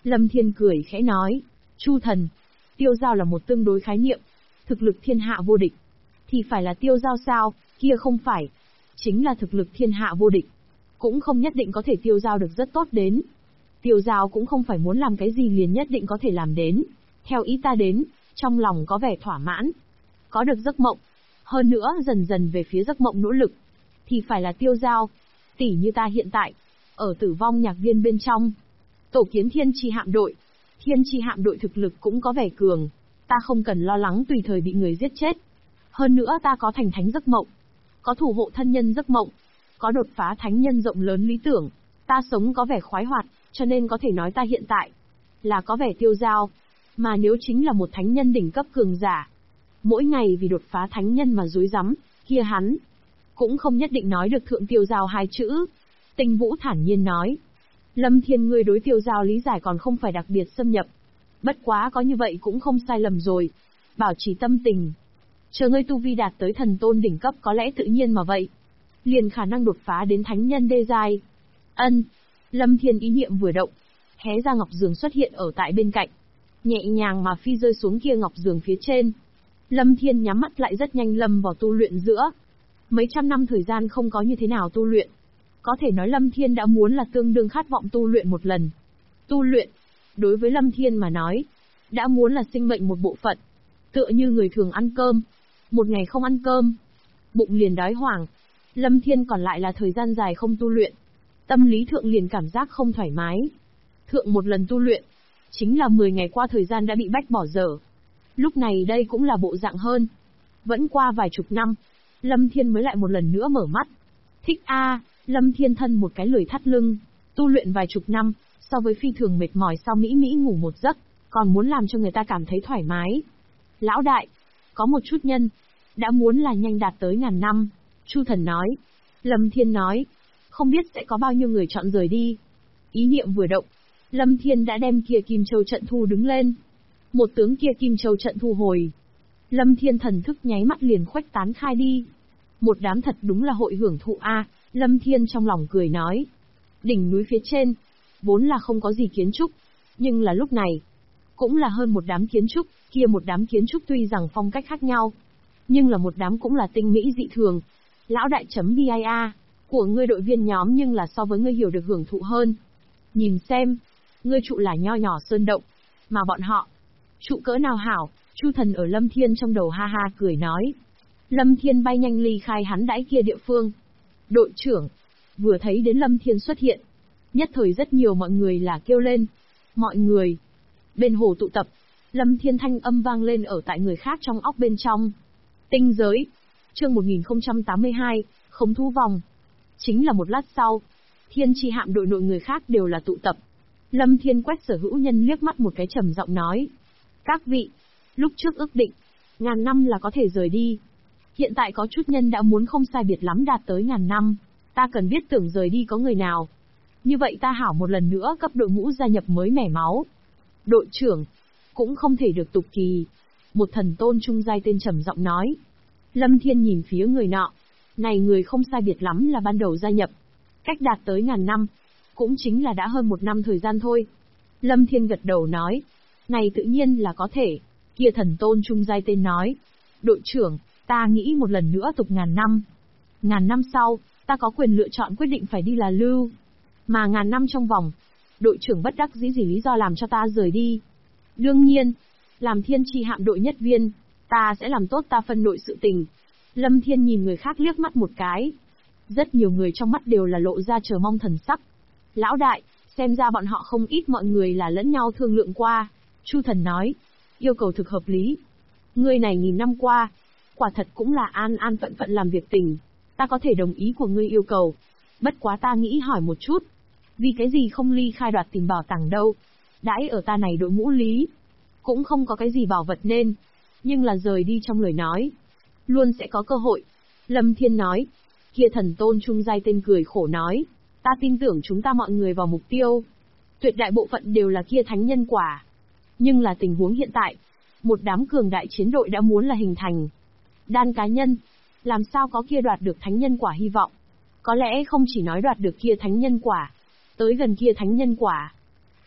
Lâm Thiên cười khẽ nói, Chu thần, tiêu giao là một tương đối khái niệm, thực lực thiên hạ vô địch. Thì phải là tiêu giao sao, kia không phải. Chính là thực lực thiên hạ vô địch. Cũng không nhất định có thể tiêu giao được rất tốt đến. Tiêu giao cũng không phải muốn làm cái gì liền nhất định có thể làm đến. Theo ý ta đến, trong lòng có vẻ thỏa mãn. Có được giấc mộng. Hơn nữa dần dần về phía giấc mộng nỗ lực. Thì phải là tiêu giao. Tỉ như ta hiện tại. Ở Tử Vong Nhạc Viên bên trong. Tổ kiến Thiên Chi Hạm đội. Thiên Chi Hạm đội thực lực cũng có vẻ cường. Ta không cần lo lắng tùy thời bị người giết chết. Hơn nữa ta có thành thánh giấc mộng. Có thủ hộ thân nhân giấc mộng. Có đột phá thánh nhân rộng lớn lý tưởng. Ta sống có vẻ khoái hoạt, cho nên có thể nói ta hiện tại là có vẻ tiêu dao. Mà nếu chính là một thánh nhân đỉnh cấp cường giả, mỗi ngày vì đột phá thánh nhân mà rối rắm, kia hắn cũng không nhất định nói được thượng tiêu dao hai chữ. Tinh Vũ thản nhiên nói. Lâm Thiên, ngươi đối tiêu dao lý giải còn không phải đặc biệt xâm nhập. Bất quá có như vậy cũng không sai lầm rồi. Bảo trì tâm tình. Chờ ngươi tu vi đạt tới thần tôn đỉnh cấp có lẽ tự nhiên mà vậy. Liền khả năng đột phá đến thánh nhân đê giai. Ân. Lâm Thiên ý niệm vừa động. Hé ra ngọc giường xuất hiện ở tại bên cạnh. Nhẹ nhàng mà phi rơi xuống kia ngọc giường phía trên. Lâm Thiên nhắm mắt lại rất nhanh lâm vào tu luyện giữa. Mấy trăm năm thời gian không có như thế nào tu luyện. Có thể nói Lâm Thiên đã muốn là tương đương khát vọng tu luyện một lần. Tu luyện, đối với Lâm Thiên mà nói, đã muốn là sinh mệnh một bộ phận. Tựa như người thường ăn cơm. Một ngày không ăn cơm, bụng liền đói hoảng. Lâm Thiên còn lại là thời gian dài không tu luyện. Tâm lý thượng liền cảm giác không thoải mái. Thượng một lần tu luyện, chính là 10 ngày qua thời gian đã bị bách bỏ dở. Lúc này đây cũng là bộ dạng hơn. Vẫn qua vài chục năm, Lâm Thiên mới lại một lần nữa mở mắt. Thích a, Lâm Thiên thân một cái lười thắt lưng. Tu luyện vài chục năm, so với phi thường mệt mỏi sau mỹ ngủ một giấc, còn muốn làm cho người ta cảm thấy thoải mái. Lão đại, có một chút nhân, đã muốn là nhanh đạt tới 1000 năm. Chu thần nói. Lâm Thiên nói. Không biết sẽ có bao nhiêu người chọn rời đi. Ý niệm vừa động. Lâm Thiên đã đem kia Kim Châu trận thu đứng lên. Một tướng kia Kim Châu trận thu hồi. Lâm Thiên thần thức nháy mắt liền khuếch tán khai đi. Một đám thật đúng là hội hưởng thụ a. Lâm Thiên trong lòng cười nói. Đỉnh núi phía trên, vốn là không có gì kiến trúc. Nhưng là lúc này, cũng là hơn một đám kiến trúc. Kia một đám kiến trúc tuy rằng phong cách khác nhau, nhưng là một đám cũng là tinh mỹ dị thường. Lão đại chấm BIA, của ngươi đội viên nhóm nhưng là so với ngươi hiểu được hưởng thụ hơn. Nhìn xem, ngươi trụ là nho nhỏ sơn động, mà bọn họ, trụ cỡ nào hảo. Chu thần ở Lâm Thiên trong đầu ha ha cười nói. Lâm Thiên bay nhanh ly khai hắn đãi kia địa phương. Đội trưởng, vừa thấy đến Lâm Thiên xuất hiện, nhất thời rất nhiều mọi người là kêu lên. Mọi người, bên hồ tụ tập. Lâm Thiên thanh âm vang lên ở tại người khác trong óc bên trong. Tinh giới. Chương 1082, Khống thú vòng. Chính là một lát sau, Thiên Chi Hạm đội nội người khác đều là tụ tập. Lâm Thiên quét sở hữu nhân liếc mắt một cái trầm giọng nói. Các vị, lúc trước ước định, 1000 năm là có thể rời đi. Hiện tại có chút nhân đã muốn không sai biệt lắm đạt tới 1000 năm. Ta cần biết tưởng rời đi có người nào. Như vậy ta hảo một lần nữa cấp đội ngũ gia nhập mới mẻ máu. Đội trưởng, cũng không thể được tục kỳ. Một thần tôn trung giai tên trầm giọng nói. Lâm Thiên nhìn phía người nọ. Này người không sai biệt lắm là ban đầu gia nhập. Cách đạt tới 1000 năm. Cũng chính là đã hơn 1 năm thời gian thôi. Lâm Thiên gật đầu nói. Này tự nhiên là có thể. Kia thần tôn trung giai tên nói. Đội trưởng, ta nghĩ một lần nữa tục 1000 năm. 1000 năm sau, ta có quyền lựa chọn quyết định phải đi là lưu. Mà 1000 năm trong vòng, đội trưởng bất đắc dĩ gì lý do làm cho ta rời đi. Đương nhiên, làm Thiên Chi Hạm đội nhất viên, ta sẽ làm tốt ta phân nội sự tình. Lâm Thiên nhìn người khác liếc mắt một cái. Rất nhiều người trong mắt đều là lộ ra chờ mong thần sắc. Lão đại, xem ra bọn họ không ít mọi người là lẫn nhau thương lượng qua. Chu thần nói, yêu cầu thực hợp lý. Ngươi này nghìn năm qua, quả thật cũng là an an phận phận làm việc tình. Ta có thể đồng ý của ngươi yêu cầu. Bất quá ta nghĩ hỏi một chút. Vì cái gì không ly khai đoạt tìm bảo tàng đâu? Đãi ở ta này đội ngũ lý. Cũng không có cái gì bảo vật nên. Nhưng là rời đi trong lời nói. Luôn sẽ có cơ hội. Lâm Thiên nói. Kia thần tôn trung giai tên cười khổ nói. Ta tin tưởng chúng ta mọi người vào mục tiêu. Tuyệt đại bộ phận đều là kia thánh nhân quả. Nhưng là tình huống hiện tại. Một đám cường đại chiến đội đã muốn là hình thành. Đan cá nhân. Làm sao có kia đoạt được thánh nhân quả hy vọng. Có lẽ không chỉ nói đoạt được kia thánh nhân quả. Tới gần kia thánh nhân quả.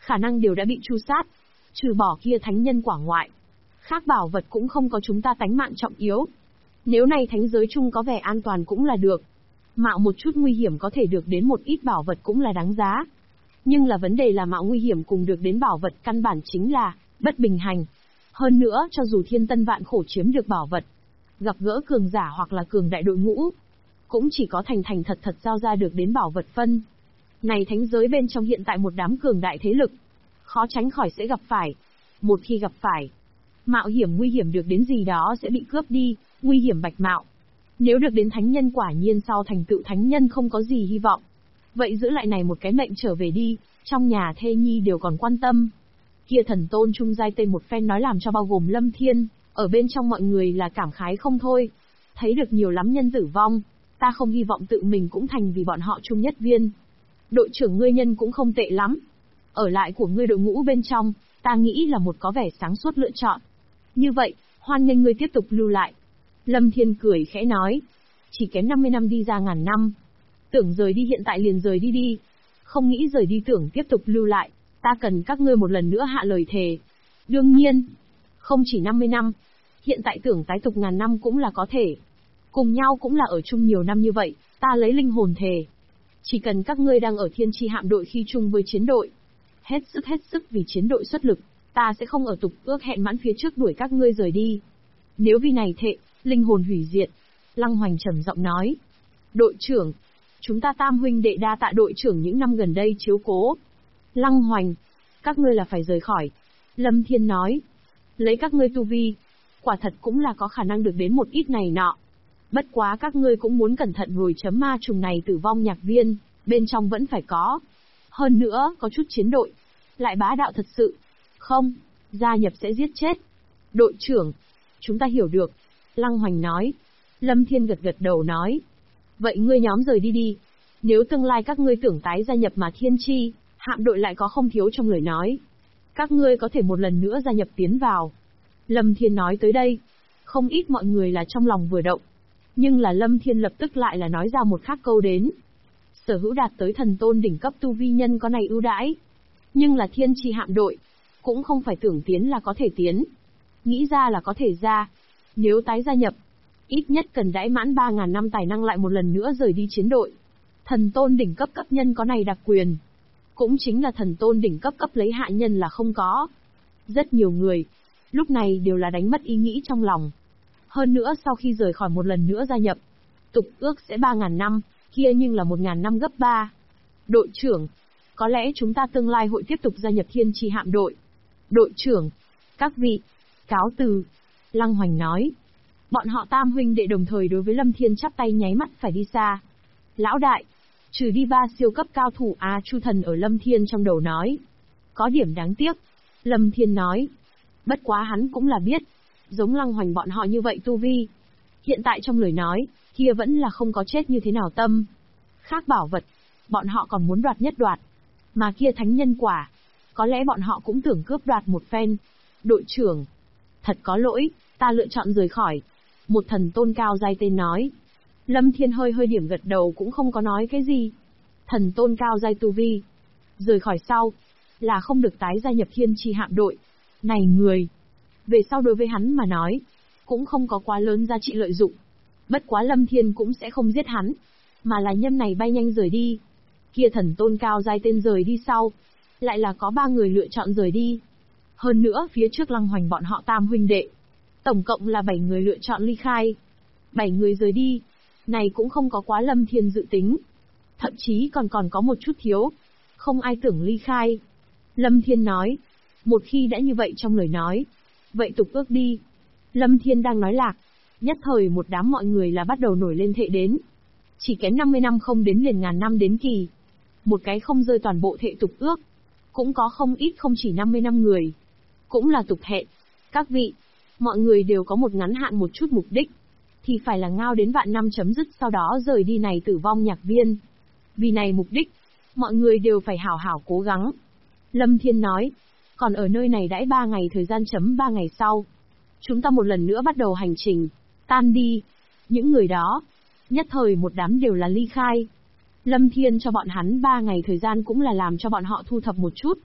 khả năng đều đã bị tru sát. Trừ bỏ kia thánh nhân quả ngoại, khác bảo vật cũng không có chúng ta tánh mạng trọng yếu. Nếu này thánh giới chung có vẻ an toàn cũng là được. Mạo một chút nguy hiểm có thể được đến một ít bảo vật cũng là đáng giá. Nhưng là vấn đề là mạo nguy hiểm cùng được đến bảo vật căn bản chính là bất bình hành. Hơn nữa, cho dù thiên tân vạn khổ chiếm được bảo vật, gặp gỡ cường giả hoặc là cường đại đội ngũ, cũng chỉ có thành thành thật thật giao ra được đến bảo vật phân. Này thánh giới bên trong hiện tại một đám cường đại thế lực, khó tránh khỏi sẽ gặp phải. Một khi gặp phải, mạo hiểm nguy hiểm được đến gì đó sẽ bị cướp đi, nguy hiểm bạch mạo. Nếu được đến thánh nhân quả nhiên sau thành tựu thánh nhân không có gì hy vọng. Vậy giữ lại này một cái mệnh trở về đi, trong nhà thê nhi đều còn quan tâm. Kia thần tôn trung giai tên một phen nói làm cho bao gồm Lâm Thiên, ở bên trong mọi người là cảm khái không thôi. Thấy được nhiều lắm nhân tử vong, ta không hy vọng tự mình cũng thành vì bọn họ chung nhất viên. Đội trưởng ngươi nhân cũng không tệ lắm. Ở lại của ngươi đội ngũ bên trong, ta nghĩ là một có vẻ sáng suốt lựa chọn. Như vậy, hoan nghênh ngươi tiếp tục lưu lại. Lâm Thiên cười khẽ nói. Chỉ kém 50 năm đi ra ngàn năm. Tưởng rời đi hiện tại liền rời đi đi. Không nghĩ rời đi tưởng tiếp tục lưu lại. Ta cần các ngươi một lần nữa hạ lời thề. Đương nhiên, không chỉ 50 năm. Hiện tại tưởng tái tục ngàn năm cũng là có thể. Cùng nhau cũng là ở chung nhiều năm như vậy, ta lấy linh hồn thề. Chỉ cần các ngươi đang ở thiên tri hạm đội khi chung với chiến đội. Hết sức vì chiến đội xuất lực, ta sẽ không ở tục ước hẹn mãn phía trước đuổi các ngươi rời đi. Nếu vì này thệ, linh hồn hủy diệt. Lăng Hoành trầm giọng nói. Đội trưởng, chúng ta tam huynh đệ đa tạ đội trưởng những năm gần đây chiếu cố. Lăng Hoành, các ngươi là phải rời khỏi. Lâm Thiên nói. Lấy các ngươi tu vi, quả thật cũng là có khả năng được đến một ít này nọ. Bất quá các ngươi cũng muốn cẩn thận rồi chấm ma trùng này tử vong nhạc viên, bên trong vẫn phải có. Hơn nữa, có chút chiến đội. Lại bá đạo thật sự. Không, gia nhập sẽ giết chết. Đội trưởng, chúng ta hiểu được. Lăng Hoành nói. Lâm Thiên gật gật đầu nói. Vậy ngươi nhóm rời đi đi. Nếu tương lai các ngươi tưởng tái gia nhập mà thiên chi, hạm đội lại có không thiếu trong lời nói. Các ngươi có thể một lần nữa gia nhập tiến vào. Lâm Thiên nói tới đây. Không ít mọi người là trong lòng vừa động. Nhưng là Lâm Thiên lập tức lại là nói ra một khác câu đến. Sở hữu đạt tới thần tôn đỉnh cấp tu vi nhân có này ưu đãi. Nhưng là thiên tri hạm đội, cũng không phải tưởng tiến là có thể tiến. Nghĩ ra là có thể ra. Nếu tái gia nhập, ít nhất cần đãi mãn 3.000 năm tài năng lại một lần nữa rời đi chiến đội. Thần tôn đỉnh cấp cấp nhân có này đặc quyền. Cũng chính là thần tôn đỉnh cấp cấp lấy hạ nhân là không có. Rất nhiều người, lúc này đều là đánh mất ý nghĩ trong lòng. Hơn nữa sau khi rời khỏi một lần nữa gia nhập, tục ước sẽ 3.000 năm, kia nhưng là 1.000 năm gấp 3. Đội trưởng, có lẽ chúng ta tương lai hội tiếp tục gia nhập thiên tri hạm đội. Đội trưởng, các vị, cáo từ. Lăng Hoành nói. Bọn họ tam huynh đệ đồng thời đối với Lâm Thiên chắp tay nháy mắt phải đi xa. Lão đại, trừ đi 3 siêu cấp cao thủ Chu thần ở Lâm Thiên trong đầu nói. Có điểm đáng tiếc. Lâm Thiên nói. Bất quá hắn cũng là biết. Giống Lăng Hoành bọn họ như vậy tu vi. Hiện tại trong lời nói, kia vẫn là không có chết như thế nào tâm. Khác bảo vật, bọn họ còn muốn đoạt nhất đoạt. Mà kia thánh nhân quả, có lẽ bọn họ cũng tưởng cướp đoạt một phen. Đội trưởng, thật có lỗi, ta lựa chọn rời khỏi. Một thần tôn cao giai tên nói. Lâm Thiên hơi điểm gật đầu cũng không có nói cái gì. Thần tôn cao giai tu vi. Rời khỏi sau, là không được tái gia nhập thiên tri hạm đội. Này người, về sau đối với hắn mà nói, cũng không có quá lớn giá trị lợi dụng. Bất quá Lâm Thiên cũng sẽ không giết hắn, mà là nhâm này bay nhanh rời đi. Kia thần tôn cao giai tên rời đi sau, lại là có 3 người lựa chọn rời đi. Hơn nữa phía trước Lăng Hoành bọn họ tam huynh đệ, tổng cộng là 7 người lựa chọn ly khai. 7 người rời đi, này cũng không có quá Lâm Thiên dự tính. Thậm chí còn có một chút thiếu, không ai tưởng ly khai. Lâm Thiên nói, một khi đã như vậy trong lời nói, vậy tục ước đi. Lâm Thiên đang nói lạc, nhất thời một đám mọi người là bắt đầu nổi lên thệ đến. Chỉ kém 50 năm không đến liền ngàn năm đến kỳ. Một cái không rơi toàn bộ thệ tục ước. Cũng có không ít không chỉ 50 năm người. Cũng là tục hẹn. Các vị, mọi người đều có một ngắn hạn một chút mục đích. Thì phải là ngao đến vạn năm chấm dứt sau đó rời đi này tử vong nhạc viên. Vì này mục đích, mọi người đều phải hảo hảo cố gắng. Lâm Thiên nói, còn ở nơi này đãi 3 ngày thời gian chấm 3 ngày sau. Chúng ta một lần nữa bắt đầu hành trình. Tan đi. Những người đó, nhất thời một đám đều là ly khai. Lâm Thiên cho bọn hắn 3 ngày thời gian cũng là làm cho bọn họ thu thập một chút.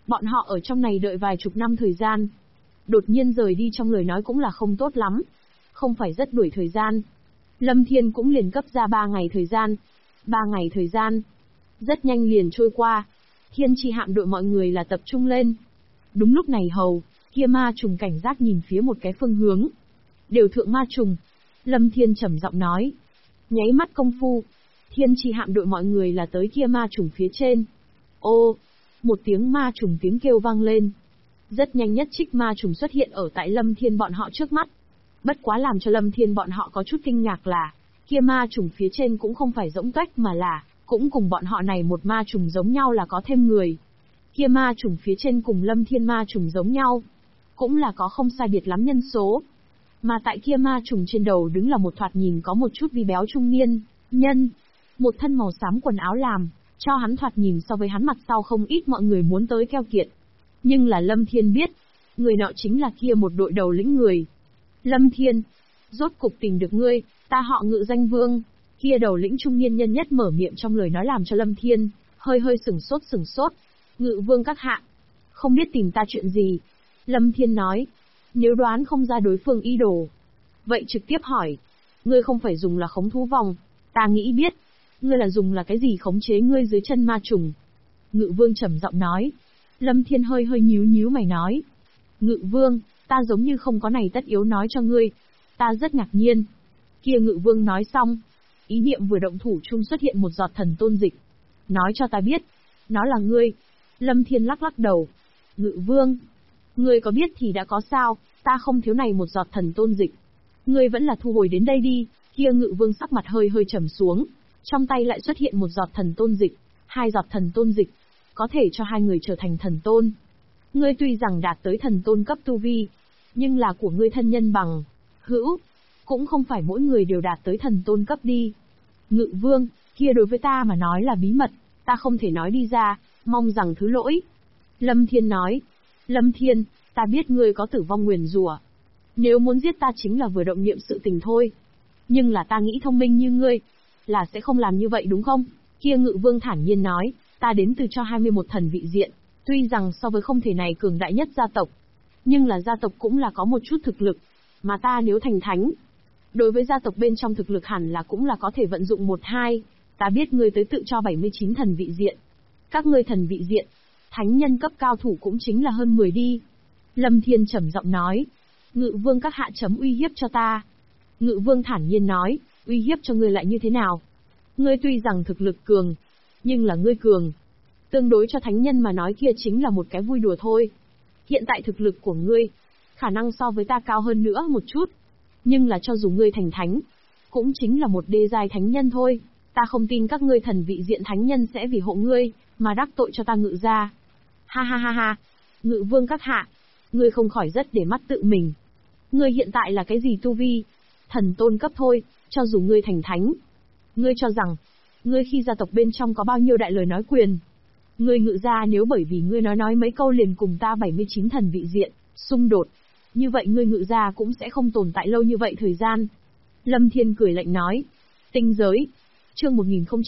Bọn họ ở trong này đợi vài chục năm thời gian. Đột nhiên rời đi trong lời nói cũng là không tốt lắm. Không phải rất đuổi thời gian. Lâm Thiên cũng liền cấp ra 3 ngày thời gian. 3 ngày thời gian. Rất nhanh liền trôi qua. Thiên Chi hạm đội mọi người là tập trung lên. Đúng lúc này hầu, kia ma trùng cảnh giác nhìn phía một cái phương hướng. Đều thượng ma trùng. Lâm Thiên trầm giọng nói. Nháy mắt công phu. Thiên Chi hạm đội mọi người là tới kia ma trùng phía trên. Ô! Một tiếng ma trùng tiếng kêu vang lên. Rất nhanh nhất trích ma trùng xuất hiện ở tại Lâm Thiên bọn họ trước mắt. Bất quá làm cho Lâm Thiên bọn họ có chút kinh ngạc là, kia ma trùng phía trên cũng không phải rỗng tuếch mà là, cũng cùng bọn họ này một ma trùng giống nhau là có thêm người. Kia ma trùng phía trên cùng Lâm Thiên ma trùng giống nhau, cũng là có không sai biệt lắm nhân số. Mà tại kia ma trùng trên đầu đứng là một thoạt nhìn có một chút vi béo trung niên, nhân. Một thân màu xám quần áo làm, cho hắn thoạt nhìn so với hắn mặt sau không ít mọi người muốn tới keo kiệt. Nhưng là Lâm Thiên biết, người nọ chính là kia một đội đầu lĩnh người. Lâm Thiên, rốt cục tìm được ngươi, ta họ Ngự danh Vương. Kia đầu lĩnh trung niên nhân nhất mở miệng trong lời nói làm cho Lâm Thiên hơi sửng sốt. Ngự Vương các hạ, không biết tìm ta chuyện gì? Lâm Thiên nói, nếu đoán không ra đối phương ý đồ, vậy trực tiếp hỏi, ngươi không phải dùng là khống thú vòng, ta nghĩ biết, ngươi là dùng là cái gì khống chế ngươi dưới chân ma trùng? Ngự Vương trầm giọng nói. Lâm Thiên hơi nhíu mày nói, Ngự Vương, ta giống như không có này tất yếu nói cho ngươi, ta rất ngạc nhiên. Kia Ngự Vương nói xong, ý niệm vừa động thủ chung xuất hiện một giọt thần tôn dịch. Nói cho ta biết, nó là ngươi. Lâm Thiên lắc đầu. Ngự Vương, ngươi có biết thì đã có sao, ta không thiếu này một giọt thần tôn dịch. Ngươi vẫn là thu hồi đến đây đi. Kia Ngự Vương sắc mặt hơi trầm xuống, trong tay lại xuất hiện một giọt thần tôn dịch, 2 giọt thần tôn dịch, có thể cho 2 người trở thành thần tôn. Ngươi tuy rằng đạt tới thần tôn cấp tu vi, nhưng là của ngươi thân nhân bằng hữu, cũng không phải mỗi người đều đạt tới thần tôn cấp đi. Ngự Vương, kia đối với ta mà nói là bí mật, ta không thể nói đi ra, mong rằng thứ lỗi. Lâm Thiên nói. Lâm Thiên, ta biết ngươi có tử vong nguyền rủa. Nếu muốn giết ta chính là vừa động niệm sự tình thôi. Nhưng là ta nghĩ thông minh như ngươi, là sẽ không làm như vậy đúng không? Kia Ngự Vương thản nhiên nói, ta đến từ cho 21 thần vị diện, tuy rằng so với không thể này cường đại nhất gia tộc, nhưng là gia tộc cũng là có một chút thực lực, mà ta nếu thành thánh, đối với gia tộc bên trong thực lực hẳn là cũng là có thể vận dụng 1-2, ta biết ngươi tới tự cho 79 thần vị diện. Các ngươi thần vị diện, thánh nhân cấp cao thủ cũng chính là hơn 10 đi. Lâm Thiên trầm giọng nói, Ngự Vương các hạ chấm uy hiếp cho ta. Ngự Vương thản nhiên nói, uy hiếp cho ngươi lại như thế nào? Ngươi tuy rằng thực lực cường, nhưng là ngươi cường. Tương đối cho thánh nhân mà nói kia chính là một cái vui đùa thôi. Hiện tại thực lực của ngươi, khả năng so với ta cao hơn nữa một chút. Nhưng là cho dù ngươi thành thánh, cũng chính là một đê giai thánh nhân thôi. Ta không tin các ngươi thần vị diện thánh nhân sẽ vì hộ ngươi, mà đắc tội cho ta Ngự gia. Ha ha. Ngự Vương các hạ, ngươi không khỏi rất để mắt tự mình. Ngươi hiện tại là cái gì tu vi? Thần tôn cấp thôi, cho dù ngươi thành thánh. Ngươi cho rằng, ngươi khi gia tộc bên trong có bao nhiêu đại lời nói quyền? Ngươi Ngự gia nếu bởi vì ngươi nói mấy câu liền cùng ta 79 thần vị diện, xung đột, như vậy ngươi Ngự gia cũng sẽ không tồn tại lâu như vậy thời gian. Lâm Thiên cười lạnh nói. Tinh giới. Chương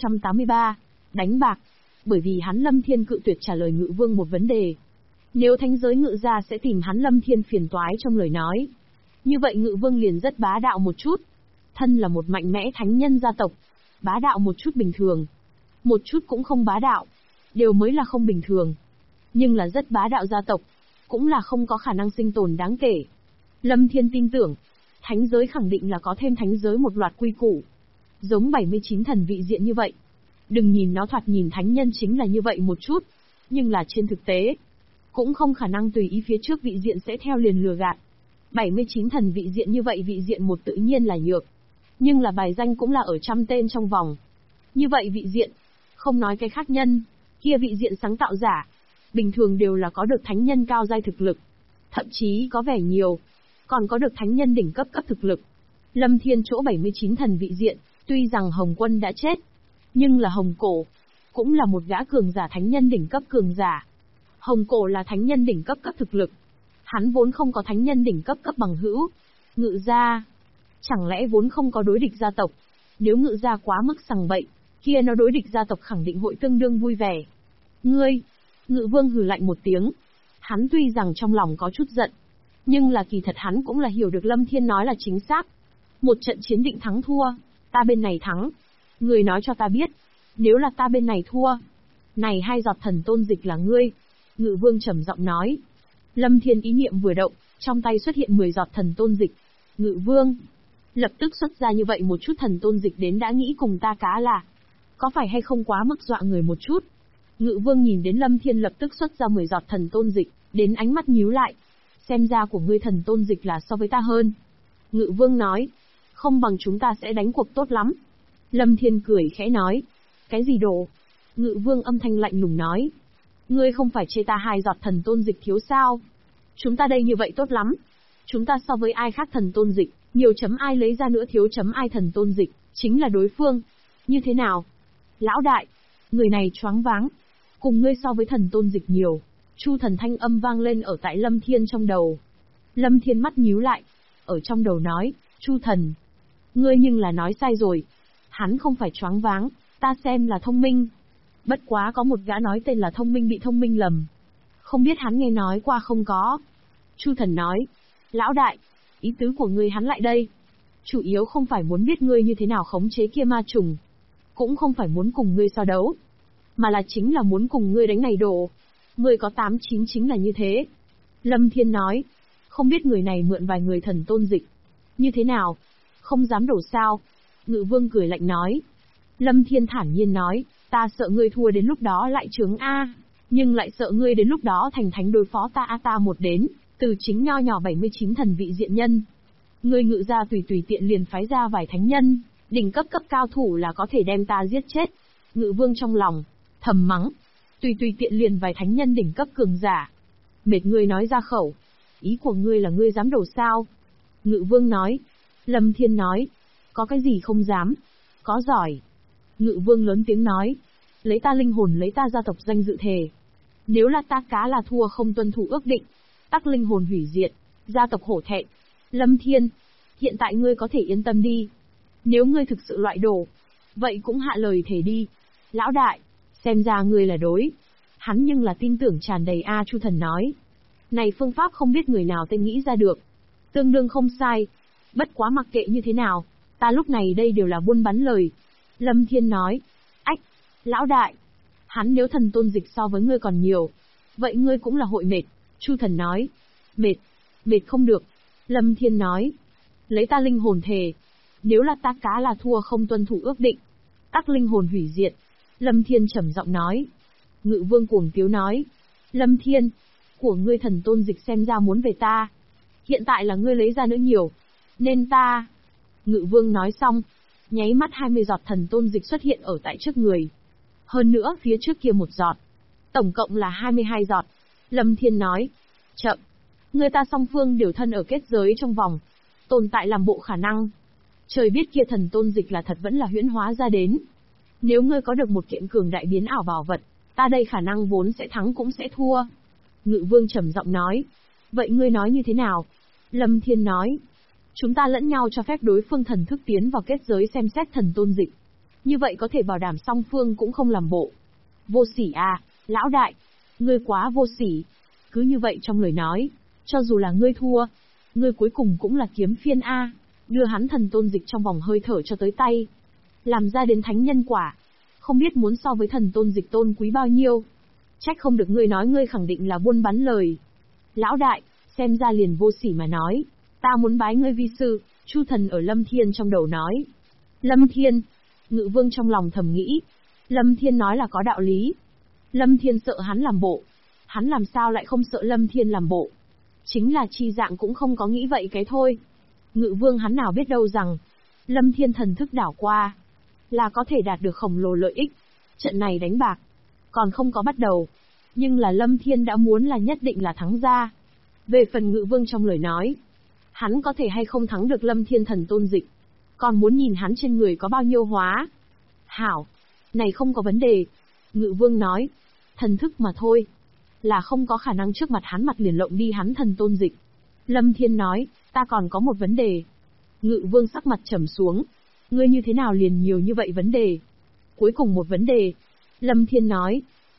1083. Đánh bạc. Bởi vì hắn Lâm Thiên cự tuyệt trả lời Ngự Vương một vấn đề. Nếu thánh giới Ngự gia sẽ tìm hắn Lâm Thiên phiền toái trong lời nói, như vậy Ngự Vương liền rất bá đạo một chút. Thân là một mạnh mẽ thánh nhân gia tộc, bá đạo một chút bình thường, một chút cũng không bá đạo, đều mới là không bình thường. Nhưng là rất bá đạo gia tộc, cũng là không có khả năng sinh tồn đáng kể. Lâm Thiên tin tưởng, thánh giới khẳng định là có thêm thánh giới một loạt quy củ. Giống 79 thần vị diện như vậy. Đừng nhìn nó thoạt nhìn thánh nhân chính là như vậy một chút, nhưng là trên thực tế, cũng không khả năng tùy ý phía trước vị diện sẽ theo liền lừa gạt. 79 thần vị diện như vậy vị diện một tự nhiên là nhược, nhưng là bài danh cũng là ở trăm tên trong vòng. Như vậy vị diện, không nói cái khác nhân, kia vị diện sáng tạo giả, bình thường đều là có được thánh nhân cao giai thực lực, thậm chí có vẻ nhiều, còn có được thánh nhân đỉnh cấp thực lực. Lâm Thiên chỗ 79 thần vị diện, tuy rằng Hồng Quân đã chết, nhưng là Hồng Cổ, cũng là một gã cường giả thánh nhân đỉnh cấp cường giả. Hồng Cổ là thánh nhân đỉnh cấp thực lực. Hắn vốn không có thánh nhân đỉnh cấp bằng hữu. Ngự gia, chẳng lẽ vốn không có đối địch gia tộc? Nếu Ngự gia quá mức sằng bậy, kia nó đối địch gia tộc khẳng định hội tương đương vui vẻ. Ngươi, Ngự vương hừ lạnh một tiếng. Hắn tuy rằng trong lòng có chút giận, nhưng là kỳ thật hắn cũng là hiểu được Lâm Thiên nói là chính xác. Một trận chiến định thắng thua, ta bên này thắng. Người nói cho ta biết, nếu là ta bên này thua, này 2 giọt thần tôn dịch là ngươi. Ngự vương trầm giọng nói. Lâm Thiên ý niệm vừa động, trong tay xuất hiện 10 giọt thần tôn dịch. Ngự vương lập tức xuất ra như vậy một chút thần tôn dịch đến đã nghĩ cùng ta cá là, có phải hay không quá mức dọa người một chút. Ngự vương nhìn đến Lâm Thiên lập tức xuất ra 10 giọt thần tôn dịch, đến ánh mắt nhíu lại. Xem ra của ngươi thần tôn dịch là so với ta hơn. Ngự vương nói, không bằng chúng ta sẽ đánh cuộc tốt lắm. Lâm Thiên cười khẽ nói, cái gì đồ? Ngự vương âm thanh lạnh lùng nói, ngươi không phải chê ta 2 giọt thần tôn dịch thiếu sao? Chúng ta đây như vậy tốt lắm. Chúng ta so với ai khác thần tôn dịch, nhiều chấm ai lấy ra nữa thiếu chấm ai thần tôn dịch, chính là đối phương. Như thế nào? Lão đại, người này choáng váng. Cùng ngươi so với thần tôn dịch nhiều. Chu thần thanh âm vang lên ở tại Lâm Thiên trong đầu. Lâm Thiên mắt nhíu lại, ở trong đầu nói, Chu thần, ngươi nhưng là nói sai rồi. Hắn không phải choáng váng, ta xem là thông minh. Bất quá có một gã nói tên là thông minh bị thông minh lầm. Không biết hắn nghe nói qua không có. Chu thần nói, lão đại, ý tứ của ngươi hắn lại đây. Chủ yếu không phải muốn biết ngươi như thế nào khống chế kia ma trùng. Cũng không phải muốn cùng ngươi so đấu. Mà là chính là muốn cùng ngươi đánh này đồ. Ngươi có 89 chính là như thế. Lâm Thiên nói, không biết người này mượn vài người thần tôn dịch. Như thế nào? Không dám đổ sao? Ngự vương cười lạnh nói. Lâm Thiên thản nhiên nói, ta sợ ngươi thua đến lúc đó lại trướng A. Nhưng lại sợ ngươi đến lúc đó thành thánh đối phó ta một đến, từ chính nho nhỏ 79 thần vị diện nhân. Ngươi ngự ra tùy tiện liền phái ra vài thánh nhân, đỉnh cấp cao thủ là có thể đem ta giết chết. Ngự vương trong lòng thầm mắng, tùy tiện liền vài thánh nhân đỉnh cấp cường giả. Mệt ngươi nói ra khẩu, ý của ngươi là ngươi dám đổ sao? Ngự vương nói. Lâm Thiên nói, có cái gì không dám? Có giỏi. Ngự vương lớn tiếng nói, lấy ta linh hồn lấy ta gia tộc danh dự thề. Nếu là ta cá là thua không tuân thủ ước định, tắc linh hồn hủy diệt, gia tộc hổ thẹn. Lâm Thiên, hiện tại ngươi có thể yên tâm đi. Nếu ngươi thực sự loại đổ, vậy cũng hạ lời thề đi. Lão đại, xem ra ngươi là đối. Hắn nhưng là tin tưởng tràn đầy Chu thần nói. Này phương pháp không biết người nào tên nghĩ ra được. Tương đương không sai. Bất quá mặc kệ như thế nào, ta lúc này đây đều là buôn bán lời. Lâm Thiên nói. Ách, lão đại. Hắn nếu thần tôn dịch so với ngươi còn nhiều, vậy ngươi cũng là hội mệt. Chu thần nói. Mệt không được. Lâm Thiên nói. Lấy ta linh hồn thề. Nếu là ta cá là thua không tuân thủ ước định, tắc linh hồn hủy diệt. Lâm Thiên trầm giọng nói. Ngự vương cuồng tiếu nói. Lâm Thiên, của ngươi thần tôn dịch xem ra muốn về ta. Hiện tại là ngươi lấy ra nữa nhiều, nên ta. Ngự vương nói xong, nháy mắt 20 giọt thần tôn dịch xuất hiện ở tại trước người. Hơn nữa phía trước kia 1 giọt. Tổng cộng là 22 giọt. Lâm Thiên nói. Chậm. Người ta song phương đều thân ở kết giới trong vòng. Tồn tại làm bộ khả năng. Trời biết kia thần tôn dịch là thật vẫn là huyễn hóa ra đến. Nếu ngươi có được một kiện cường đại biến ảo bảo vật, ta đây khả năng vốn sẽ thắng cũng sẽ thua. Ngự vương trầm giọng nói. Vậy ngươi nói như thế nào? Lâm Thiên nói. Chúng ta lẫn nhau cho phép đối phương thần thức tiến vào kết giới xem xét thần tôn dịch. Như vậy có thể bảo đảm song phương cũng không làm bộ. Vô sỉ lão đại. Ngươi quá vô sỉ. Cứ như vậy trong lời nói, cho dù là ngươi thua, ngươi cuối cùng cũng là kiếm phiên đưa hắn thần tôn dịch trong vòng hơi thở cho tới tay. Làm ra đến thánh nhân quả. Không biết muốn so với thần tôn dịch tôn quý bao nhiêu. Trách không được ngươi nói ngươi khẳng định là buôn bán lời. Lão đại, xem ra liền vô sỉ mà nói. Ta muốn bái ngươi vi sư. Chu thần ở Lâm Thiên trong đầu nói. Lâm Thiên. Ngự vương trong lòng thầm nghĩ. Lâm Thiên nói là có đạo lý. Lâm Thiên sợ hắn làm bộ. Hắn làm sao lại không sợ Lâm Thiên làm bộ. Chính là chi dạng cũng không có nghĩ vậy cái thôi. Ngự vương hắn nào biết đâu rằng, Lâm Thiên thần thức đảo qua, là có thể đạt được khổng lồ lợi ích. Trận này đánh bạc, còn không có bắt đầu. Nhưng là Lâm Thiên đã muốn là nhất định là thắng ra. Về phần ngự vương trong lời nói, hắn có thể hay không thắng được Lâm Thiên thần tôn dịch, còn muốn nhìn hắn trên người có bao nhiêu hóa. Hảo, này không có vấn đề. Ngự vương nói, thần thức mà thôi, là không có khả năng trước mặt hắn mặt liền lộng đi hắn thần tôn dịch. Lâm Thiên nói, ta còn có một vấn đề. Ngự vương sắc mặt trầm xuống. Ngươi như thế nào liền nhiều như vậy vấn đề? Cuối cùng một vấn đề. Lâm Thiên nói,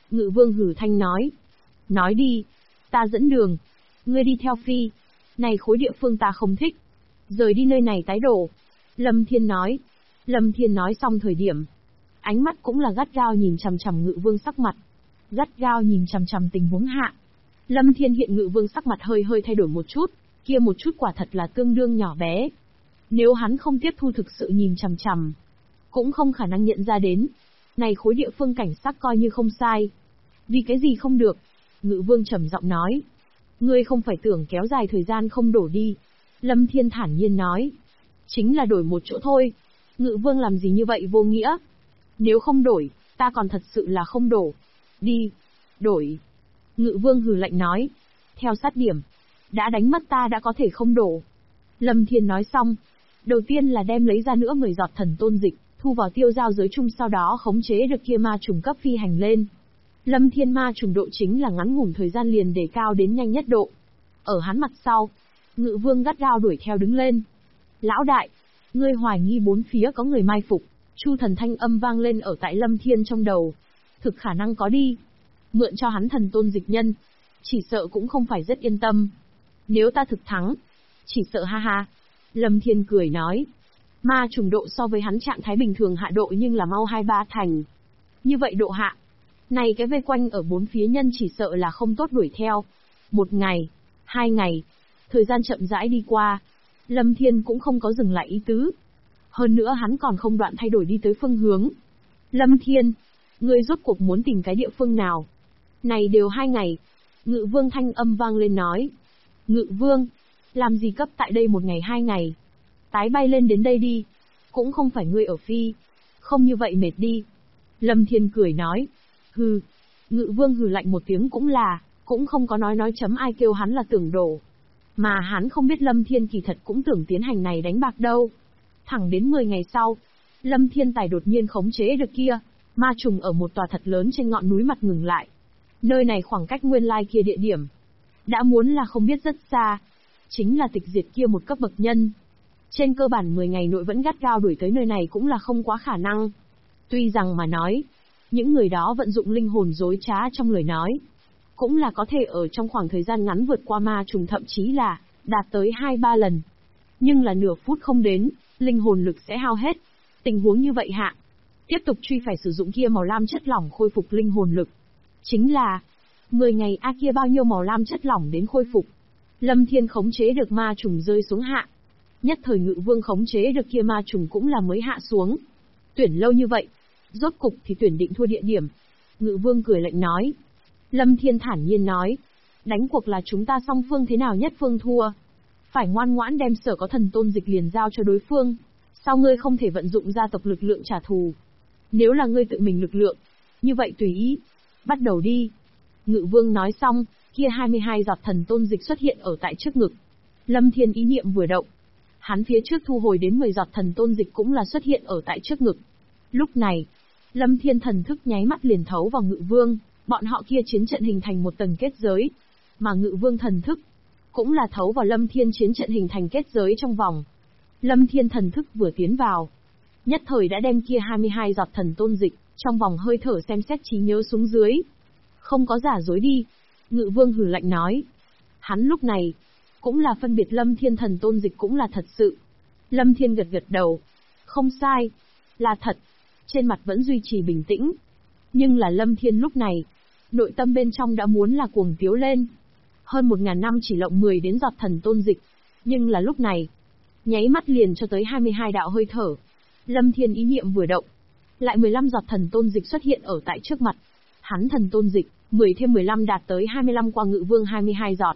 Ngự vương hử thanh nói. Nói đi. Ta dẫn đường. Ngươi đi theo phi. Này khối địa phương ta không thích. Rời đi nơi này tái đổ. Lâm Thiên nói. Lâm Thiên nói xong thời điểm. Ánh mắt cũng là gắt gao nhìn chằm chằm Ngự vương sắc mặt. Gắt gao nhìn chằm chằm tình huống hạ. Lâm Thiên hiện Ngự vương sắc mặt hơi hơi thay đổi một chút. Kia một chút quả thật là tương đương nhỏ bé. Nếu hắn không tiếp thu thực sự nhìn chằm chằm, cũng không khả năng nhận ra đến. Này khối địa phương cảnh sắc coi như không sai. Vì cái gì không được? Ngự vương trầm giọng nói. Ngươi không phải tưởng kéo dài thời gian không đổ đi. Lâm Thiên thản nhiên nói. Chính là đổi một chỗ thôi. Ngự vương làm gì như vậy vô nghĩa? Nếu không đổi, ta còn thật sự là không đổ. Đi. Đổi. Ngự vương hừ lạnh nói. Theo sát điểm. Đã đánh mất ta đã có thể không đổ. Lâm Thiên nói xong. Đầu tiên là đem lấy ra nữa 10 giọt thần tôn dịch, thu vào tiêu giao giới chung, sau đó khống chế được kia ma trùng cấp phi hành lên. Lâm Thiên ma trùng độ chính là ngắn ngủn thời gian liền đề cao đến nhanh nhất độ. Ở hắn mặt sau, Ngự vương gắt gao đuổi theo đứng lên. Lão đại, ngươi hoài nghi bốn phía có người mai phục. Chu thần thanh âm vang lên ở tại Lâm Thiên trong đầu. Thực khả năng có đi. Mượn cho hắn thần tôn dịch nhân. Chỉ sợ cũng không phải rất yên tâm. Nếu ta thực thắng, chỉ sợ ha ha. Lâm Thiên cười nói. Ma trùng độ so với hắn trạng thái bình thường hạ độ nhưng là mau 2-3 thành. Như vậy độ hạ. Này cái vây quanh ở bốn phía nhân chỉ sợ là không tốt đuổi theo. 1 ngày, 2 ngày. Thời gian chậm rãi đi qua. Lâm Thiên cũng không có dừng lại ý tứ. Hơn nữa hắn còn không đoạn thay đổi đi tới phương hướng. Lâm Thiên, ngươi rốt cuộc muốn tìm cái địa phương nào? Này đều 2 ngày. Ngự vương thanh âm vang lên nói. Ngự vương, làm gì cấp tại đây 1 ngày 2 ngày? Tái bay lên đến đây đi. Cũng không phải ngươi ở phi. Không như vậy mệt đi. Lâm Thiên cười nói. Hừ. Ngự vương hừ lạnh một tiếng cũng không có nói chấm ai kêu hắn là tưởng đổ. Mà hắn không biết Lâm Thiên kỳ thật cũng tưởng tiến hành này đánh bạc đâu. Thẳng đến 10 ngày sau, Lâm Thiên tài đột nhiên khống chế được kia, ma trùng ở một tòa thật lớn trên ngọn núi mặt ngừng lại. Nơi này khoảng cách nguyên lai kia địa điểm. Đã muốn là không biết rất xa. Chính là tịch diệt kia một cấp bậc nhân. Trên cơ bản 10 ngày nội vẫn gắt gao đuổi tới nơi này cũng là không quá khả năng. Tuy rằng mà nói, những người đó vận dụng linh hồn dối trá trong lời nói, cũng là có thể ở trong khoảng thời gian ngắn vượt qua ma trùng, thậm chí là đạt tới 2-3 lần. Nhưng là nửa phút không đến, linh hồn lực sẽ hao hết. Tình huống như vậy hạ, tiếp tục truy phải sử dụng kia màu lam chất lỏng khôi phục linh hồn lực. Chính là 10 ngày kia bao nhiêu màu lam chất lỏng đến khôi phục. Lâm Thiên khống chế được ma trùng rơi xuống hạ. Nhất thời Ngự vương khống chế được kia ma trùng cũng là mới hạ xuống. Tuyển lâu như vậy, rốt cục thì tuyển định thua địa điểm. Ngự vương cười lạnh nói. Lâm Thiên thản nhiên nói. Đánh cuộc là chúng ta song phương thế nào nhất phương thua. Phải ngoan ngoãn đem sở có thần tôn dịch liền giao cho đối phương. Sao ngươi không thể vận dụng gia tộc lực lượng trả thù? Nếu là ngươi tự mình lực lượng, như vậy tùy ý. Bắt đầu đi. Ngự vương nói xong, kia 22 giọt thần tôn dịch xuất hiện ở tại trước ngực. Lâm Thiên ý niệm vừa động. Hắn phía trước thu hồi đến 10 giọt thần tôn dịch cũng là xuất hiện ở tại trước ngực. Lúc này, Lâm Thiên thần thức nháy mắt liền thấu vào Ngự vương, bọn họ kia chiến trận hình thành một tầng kết giới. Mà Ngự vương thần thức, cũng là thấu vào Lâm Thiên chiến trận hình thành kết giới trong vòng. Lâm Thiên thần thức vừa tiến vào, nhất thời đã đem kia 22 giọt thần tôn dịch, trong vòng hơi thở xem xét trí nhớ xuống dưới. Không có giả dối đi. Ngự vương hừ lạnh nói. Hắn lúc này, cũng là phân biệt Lâm Thiên thần tôn dịch cũng là thật sự. Lâm Thiên gật gật đầu. Không sai. Là thật. Trên mặt vẫn duy trì bình tĩnh. Nhưng là Lâm Thiên lúc này, nội tâm bên trong đã muốn là cuồng tiếu lên. Hơn 1000 năm chỉ lộng 10 đến giọt thần tôn dịch. Nhưng là lúc này, nháy mắt liền cho tới 22 đạo hơi thở. Lâm Thiên ý niệm vừa động, lại 15 giọt thần tôn dịch xuất hiện ở tại trước mặt. Hắn thần tôn dịch, 10 thêm 15 đạt tới 25 qua Ngự vương 22 giọt.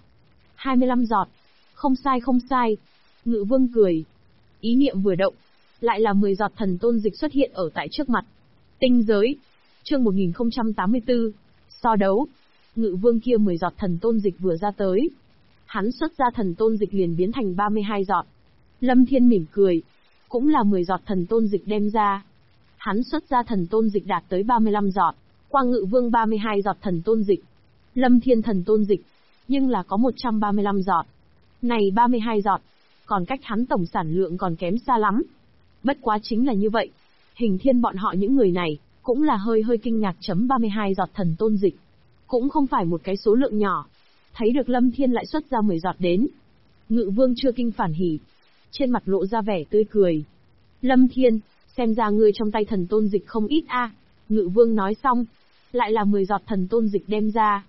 25 giọt. Không sai không sai. Ngự vương cười. Ý niệm vừa động, lại là 10 giọt thần tôn dịch xuất hiện ở tại trước mặt. Tinh giới. Chương 1084. So đấu. Ngự vương kia 10 giọt thần tôn dịch vừa ra tới. Hắn xuất ra thần tôn dịch liền biến thành 32 giọt. Lâm Thiên mỉm cười. Cũng là 10 giọt thần tôn dịch đem ra. Hắn xuất ra thần tôn dịch đạt tới 35 giọt. Qua Ngự vương 32 giọt thần tôn dịch. Lâm Thiên thần tôn dịch, nhưng là có 135 giọt. Này 32 giọt, còn cách hắn tổng sản lượng còn kém xa lắm. Bất quá chính là như vậy. Hình thiên bọn họ những người này, cũng là hơi hơi kinh ngạc. 32 giọt thần tôn dịch, cũng không phải một cái số lượng nhỏ. Thấy được Lâm Thiên lại xuất ra 10 giọt đến. Ngự Vương chưa kinh phản hỉ, trên mặt lộ ra vẻ tươi cười. Lâm Thiên, xem ra ngươi trong tay thần tôn dịch không ít a. Ngự Vương nói xong, lại là 10 giọt thần tôn dịch đem ra.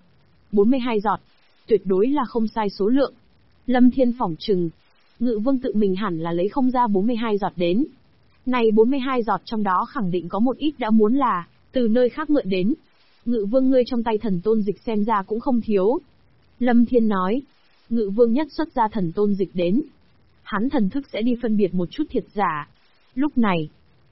42 giọt, tuyệt đối là không sai số lượng. Lâm Thiên phỏng chừng, Ngự Vương tự mình hẳn là lấy không ra 42 giọt đến. Này 42 giọt trong đó khẳng định có một ít đã muốn là từ nơi khác mượn đến. Ngự Vương ngươi trong tay thần tôn dịch xem ra cũng không thiếu. Lâm Thiên nói. Ngự Vương nhất xuất ra thần tôn dịch đến. Hắn thần thức sẽ đi phân biệt một chút thiệt giả. Lúc này,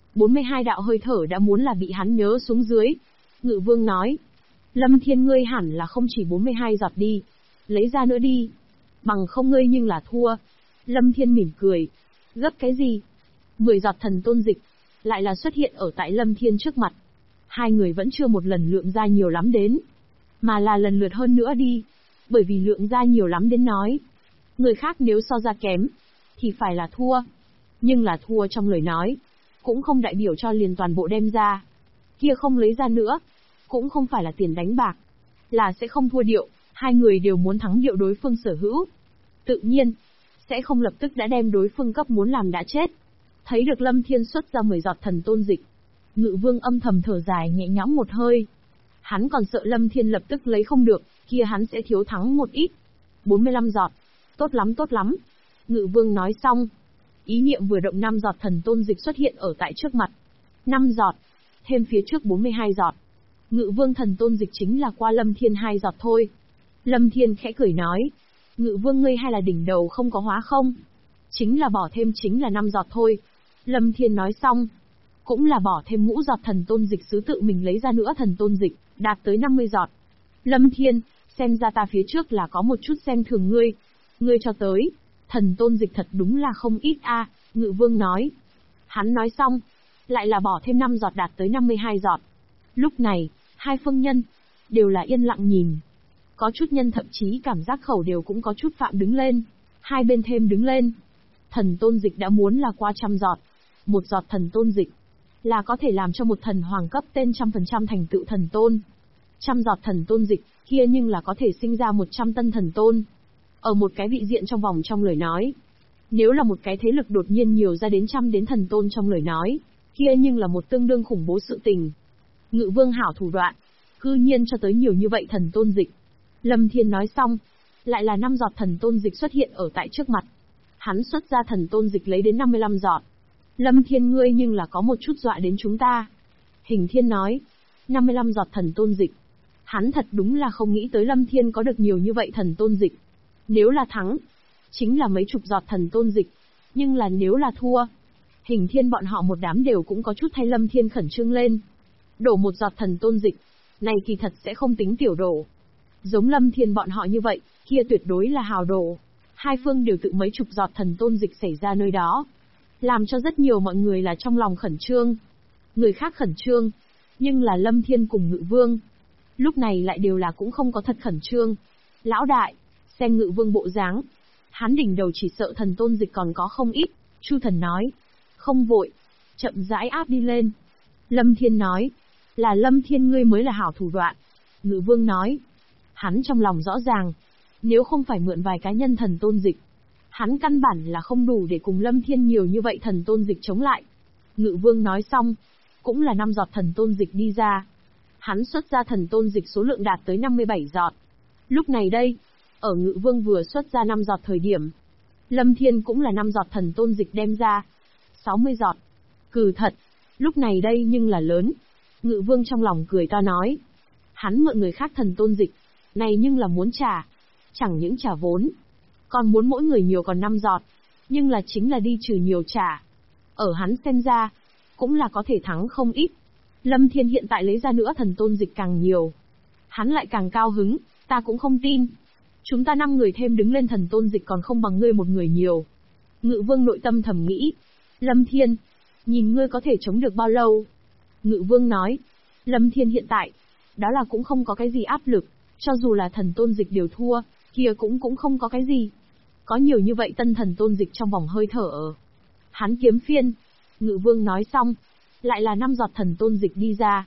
42 đạo hơi thở đã muốn là bị hắn nhớ xuống dưới. Ngự Vương nói. Lâm Thiên ngươi hẳn là không chỉ 42 giọt đi. Lấy ra nữa đi. Bằng không ngươi nhưng là thua. Lâm Thiên mỉm cười. Gấp cái gì? 10 giọt thần tôn dịch, lại là xuất hiện ở tại Lâm Thiên trước mặt. Hai người vẫn chưa một lần lượng ra nhiều lắm đến, mà là lần lượt hơn nữa đi. Bởi vì lượng ra nhiều lắm đến nói, người khác nếu so ra kém, thì phải là thua. Nhưng là thua trong lời nói, cũng không đại biểu cho liền toàn bộ đem ra. Kia không lấy ra nữa, cũng không phải là tiền đánh bạc, là sẽ không thua điệu, hai người đều muốn thắng điệu đối phương sở hữu. Tự nhiên, sẽ không lập tức đã đem đối phương cấp muốn làm đã chết. Thấy được Lâm Thiên xuất ra 10 giọt thần tôn dịch, Ngự Vương âm thầm thở dài nhẹ nhõm một hơi. Hắn còn sợ Lâm Thiên lập tức lấy không được, kia hắn sẽ thiếu thắng một ít. 45 giọt. Tốt lắm tốt lắm. Ngự Vương nói xong. Ý niệm vừa động 5 giọt thần tôn dịch xuất hiện ở tại trước mặt. 5 giọt. Thêm phía trước 42 giọt. Ngự Vương thần tôn dịch chính là qua Lâm Thiên 2 giọt thôi. Lâm Thiên khẽ cười nói. Ngự Vương ngươi hay là đỉnh đầu không có hóa không? Chính là bỏ thêm chính là 5 giọt thôi. Lâm Thiên nói xong. Cũng là bỏ thêm ngũ giọt thần tôn dịch sứ tự mình lấy ra nữa thần tôn dịch, đạt tới 50 giọt. Lâm Thiên, xem ra ta phía trước là có một chút xem thường ngươi. Ngươi cho tới, thần tôn dịch thật đúng là không ít a. Ngự Vương nói. Hắn nói xong, lại là bỏ thêm 5 giọt đạt tới 52 giọt. Lúc này, hai phương nhân, đều là yên lặng nhìn. Có chút nhân thậm chí cảm giác khẩu đều cũng có chút phạm đứng lên. Hai bên thêm đứng lên. Thần tôn dịch đã muốn là qua 100 giọt. 1 giọt thần tôn dịch, là có thể làm cho một thần hoàng cấp tên 100% thành tựu thần tôn. 100 giọt thần tôn dịch, kia nhưng là có thể sinh ra 100 tân thần tôn. Ở một cái vị diện trong vòng trong lời nói. Nếu là một cái thế lực đột nhiên nhiều ra đến trăm đến thần tôn trong lời nói, kia nhưng là một tương đương khủng bố sự tình. Ngự Vương hảo thủ đoạn, cư nhiên cho tới nhiều như vậy thần tôn dịch. Lâm Thiên nói xong, lại là 5 giọt thần tôn dịch xuất hiện ở tại trước mặt. Hắn xuất ra thần tôn dịch lấy đến 55 giọt. Lâm Thiên ngươi nhưng là có một chút dọa đến chúng ta. Hình Thiên nói, 55 giọt thần tôn dịch. Hắn thật đúng là không nghĩ tới Lâm Thiên có được nhiều như vậy thần tôn dịch. Nếu là thắng, chính là mấy chục giọt thần tôn dịch. Nhưng là nếu là thua, Hình Thiên bọn họ một đám đều cũng có chút thay Lâm Thiên khẩn trương lên. Đổ 1 giọt thần tôn dịch, này kỳ thật sẽ không tính tiểu đổ. Giống Lâm Thiên bọn họ như vậy, kia tuyệt đối là hào đổ. Hai phương đều tự mấy chục giọt thần tôn dịch xảy ra nơi đó. Làm cho rất nhiều mọi người là trong lòng khẩn trương. Người khác khẩn trương, nhưng là Lâm Thiên cùng Ngự Vương. Lúc này lại đều là cũng không có thật khẩn trương. Lão đại, xem Ngự Vương bộ dáng, hắn đỉnh đầu chỉ sợ thần tôn dịch còn có không ít. Chu Thần nói, không vội, chậm rãi áp đi lên. Lâm Thiên nói, là Lâm Thiên ngươi mới là hảo thủ đoạn. Ngự Vương nói, hắn trong lòng rõ ràng, nếu không phải mượn vài cá nhân thần tôn dịch, hắn căn bản là không đủ để cùng Lâm Thiên nhiều như vậy thần tôn dịch chống lại. Ngự Vương nói xong, cũng là 5 giọt thần tôn dịch đi ra. Hắn xuất ra thần tôn dịch số lượng đạt tới 57 giọt. Lúc này đây, ở Ngự Vương vừa xuất ra 5 giọt thời điểm, Lâm Thiên cũng là 5 giọt thần tôn dịch đem ra. 60 giọt. Cừ thật, lúc này đây nhưng là lớn. Ngự Vương trong lòng cười to nói. Hắn mượn người khác thần tôn dịch, này nhưng là muốn trả. Chẳng những trả vốn, còn muốn mỗi người nhiều còn 5 giọt, nhưng là chính là đi trừ nhiều trả. Ở hắn xem ra, cũng là có thể thắng không ít. Lâm Thiên hiện tại lấy ra nữa thần tôn dịch càng nhiều, hắn lại càng cao hứng, ta cũng không tin. Chúng ta 5 người thêm đứng lên thần tôn dịch còn không bằng ngươi một người nhiều. Ngự Vương nội tâm thầm nghĩ, Lâm Thiên, nhìn ngươi có thể chống được bao lâu? Ngự Vương nói, Lâm Thiên hiện tại, đó là cũng không có cái gì áp lực, cho dù là thần tôn dịch đều thua, kia cũng không có cái gì. Có nhiều như vậy tân thần tôn dịch trong vòng hơi thở. Hắn kiếm phiên. Ngự Vương nói xong, lại là 5 giọt thần tôn dịch đi ra.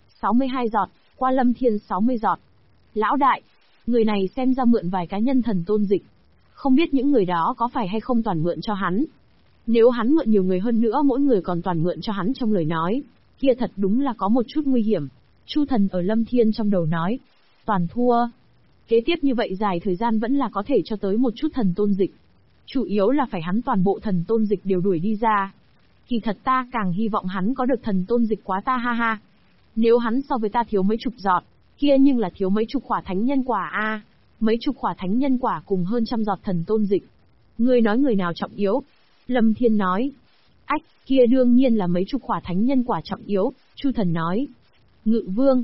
62 giọt, qua Lâm Thiên 60 giọt. Lão đại, người này xem ra mượn vài cá nhân thần tôn dịch. Không biết những người đó có phải hay không toàn mượn cho hắn. Nếu hắn mượn nhiều người hơn nữa mỗi người còn toàn mượn cho hắn trong lời nói, kia thật đúng là có một chút nguy hiểm. Chu thần ở Lâm Thiên trong đầu nói. Toàn thua. Kế tiếp như vậy dài thời gian vẫn là có thể cho tới một chút thần tôn dịch. Chủ yếu là phải hắn toàn bộ thần tôn dịch đều đuổi đi ra. Kỳ thật ta càng hy vọng hắn có được thần tôn dịch quá ta ha ha. Nếu hắn so với ta thiếu mấy chục giọt, kia nhưng là thiếu mấy chục khỏa thánh nhân quả a. Mấy chục khỏa thánh nhân quả cùng hơn trăm giọt thần tôn dịch. Ngươi nói người nào trọng yếu? Lâm Thiên nói. Ách, kia đương nhiên là mấy chục khỏa thánh nhân quả trọng yếu, Chu thần nói. Ngự vương,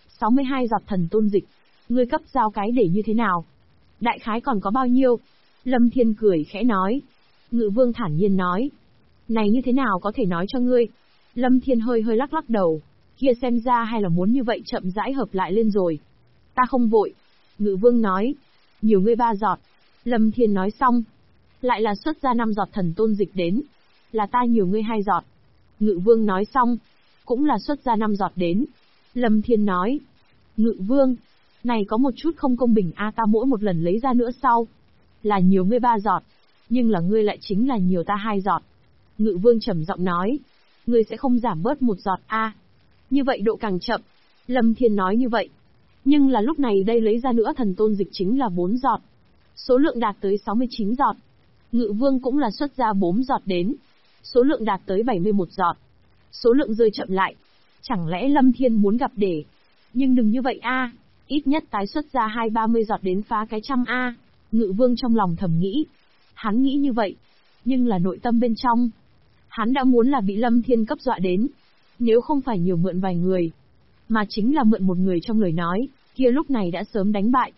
62 giọt thần tôn dịch, ngươi cấp giao cái để như thế nào? Đại khái còn có bao nhiêu? Lâm Thiên cười khẽ nói. Ngự vương thản nhiên nói. Này như thế nào có thể nói cho ngươi? Lâm Thiên hơi hơi lắc lắc đầu. Kia xem ra hay là muốn như vậy chậm rãi hợp lại lên rồi. Ta không vội. Ngự vương nói. Nhiều ngươi 3 giọt. Lâm Thiên nói xong. Lại là xuất ra 5 giọt thần tôn dịch đến. Là ta nhiều ngươi 2 giọt. Ngự vương nói xong. Cũng là xuất ra 5 giọt đến. Lâm Thiên nói. Ngự vương. Này có một chút không công bình a, ta mỗi một lần lấy ra nữa sau. Là nhiều ngươi 3 giọt. Nhưng là ngươi lại chính là nhiều ta 2 giọt. Ngự vương trầm giọng nói. Ngươi sẽ không giảm bớt 1 giọt a. Như vậy độ càng chậm. Lâm Thiên nói như vậy. Nhưng là lúc này đây lấy ra nữa thần tôn dịch chính là 4 giọt. Số lượng đạt tới 69 giọt. Ngự vương cũng là xuất ra 4 giọt đến. Số lượng đạt tới 71 giọt. Số lượng rơi chậm lại. Chẳng lẽ Lâm Thiên muốn gặp để. Nhưng đừng như vậy a, ít nhất tái xuất ra 20-30 giọt đến phá cái trăm a. Ngự vương trong lòng thầm nghĩ. Hắn nghĩ như vậy. Nhưng là nội tâm bên trong. Hắn đã muốn là bị Lâm Thiên cấp dọa đến. Nếu không phải nhiều mượn vài người, mà chính là mượn một người trong lời nói, kia lúc này đã sớm đánh bại.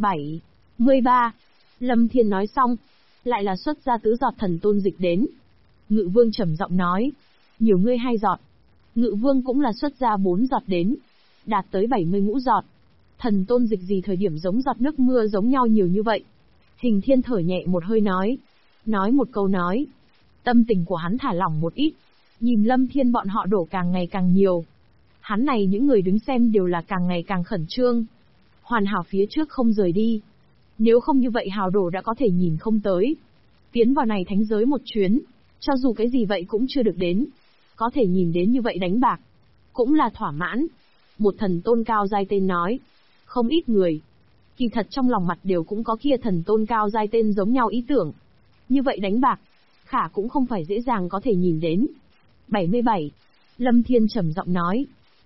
73. Lâm Thiên nói xong, lại là xuất ra 4 giọt thần tôn dịch đến. Ngự vương trầm giọng nói, nhiều ngươi 2 giọt. Ngự vương cũng là xuất ra 4 giọt đến, đạt tới 70 ngũ giọt. Thần tôn dịch gì thời điểm giống giọt nước mưa giống nhau nhiều như vậy. Hình Thiên thở nhẹ một hơi nói một câu nói. Tâm tình của hắn thả lỏng một ít, nhìn Lâm Thiên bọn họ đổ càng ngày càng nhiều. Hắn này những người đứng xem đều là càng ngày càng khẩn trương. Hoàn hảo phía trước không rời đi. Nếu không như vậy hào đổ đã có thể nhìn không tới. Tiến vào này thánh giới một chuyến, cho dù cái gì vậy cũng chưa được đến. Có thể nhìn đến như vậy đánh bạc, cũng là thỏa mãn. Một thần tôn cao giai tên nói. Không ít người, kỳ thật trong lòng mặt đều cũng có kia thần tôn cao giai tên giống nhau ý tưởng. Như vậy đánh bạc, khả cũng không phải dễ dàng có thể nhìn đến. 77. Lâm Thiên trầm giọng nói.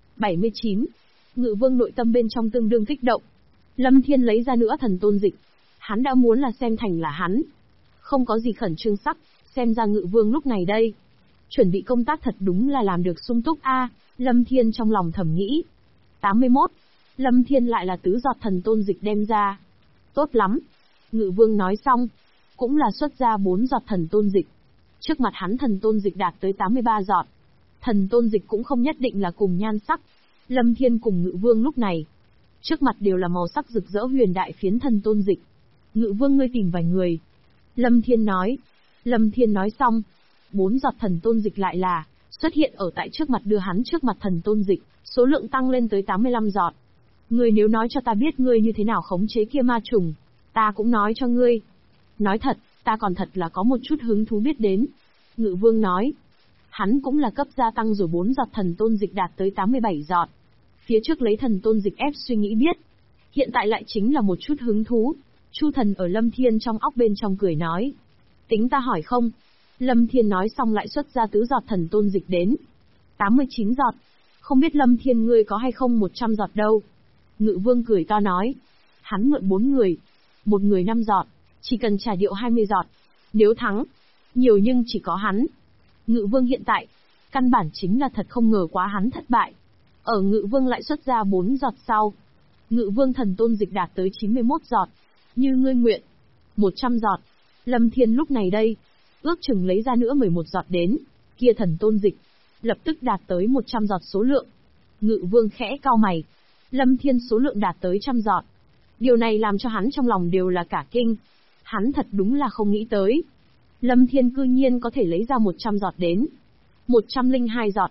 79. Ngự vương nội tâm bên trong tương đương kích động. Lâm Thiên lấy ra nữa thần tôn dịch. Hắn đã muốn là xem thành là hắn. Không có gì khẩn trương sắc, xem ra ngự vương lúc này đây. Chuẩn bị công tác thật đúng là làm được sung túc a. Lâm Thiên trong lòng thầm nghĩ. 81. Lâm Thiên lại là 4 giọt thần tôn dịch đem ra. Tốt lắm. Ngự vương nói xong, cũng là xuất ra 4 giọt thần tôn dịch. Trước mặt hắn thần tôn dịch đạt tới 83 giọt. Thần tôn dịch cũng không nhất định là cùng nhan sắc. Lâm Thiên cùng Ngự vương lúc này, trước mặt đều là màu sắc rực rỡ huyền đại phiến thần tôn dịch. Ngự vương ngươi tìm vài người. Lâm Thiên nói. Lâm Thiên nói xong, 4 giọt thần tôn dịch lại là xuất hiện ở tại trước mặt đưa hắn trước mặt thần tôn dịch, số lượng tăng lên tới 85 giọt. Ngươi nếu nói cho ta biết ngươi như thế nào khống chế kia ma trùng, ta cũng nói cho ngươi. Nói thật, ta còn thật là có một chút hứng thú biết đến. Ngự vương nói. Hắn cũng là cấp gia tăng rồi 4 giọt thần tôn dịch đạt tới 87 giọt. Phía trước lấy thần tôn dịch ép suy nghĩ biết. Hiện tại lại chính là một chút hứng thú. Chu thần ở Lâm Thiên trong óc bên trong cười nói. Tính ta hỏi không? Lâm Thiên nói xong lại xuất ra 4 giọt thần tôn dịch đến. 89 giọt. Không biết Lâm Thiên ngươi có hay không 100 giọt đâu. Ngự vương cười to nói. Hắn mượn 4 người. Một người 5 giọt. Chỉ cần trả điệu 20 giọt. Nếu thắng, nhiều nhưng chỉ có hắn. Ngự vương hiện tại, căn bản chính là thật không ngờ quá hắn thất bại. Ở Ngự vương lại xuất ra 4 giọt sau. Ngự vương thần tôn dịch đạt tới 91 giọt. Như ngươi nguyện. 100 giọt. Lâm Thiên lúc này đây, ước chừng lấy ra nữa 11 giọt đến. Kia thần tôn dịch, lập tức đạt tới 100 giọt số lượng. Ngự vương khẽ cau mày. Lâm Thiên số lượng đạt tới 100 giọt. Điều này làm cho hắn trong lòng đều là cả kinh. Hắn thật đúng là không nghĩ tới. Lâm Thiên cư nhiên có thể lấy ra 100 giọt đến. 102 giọt.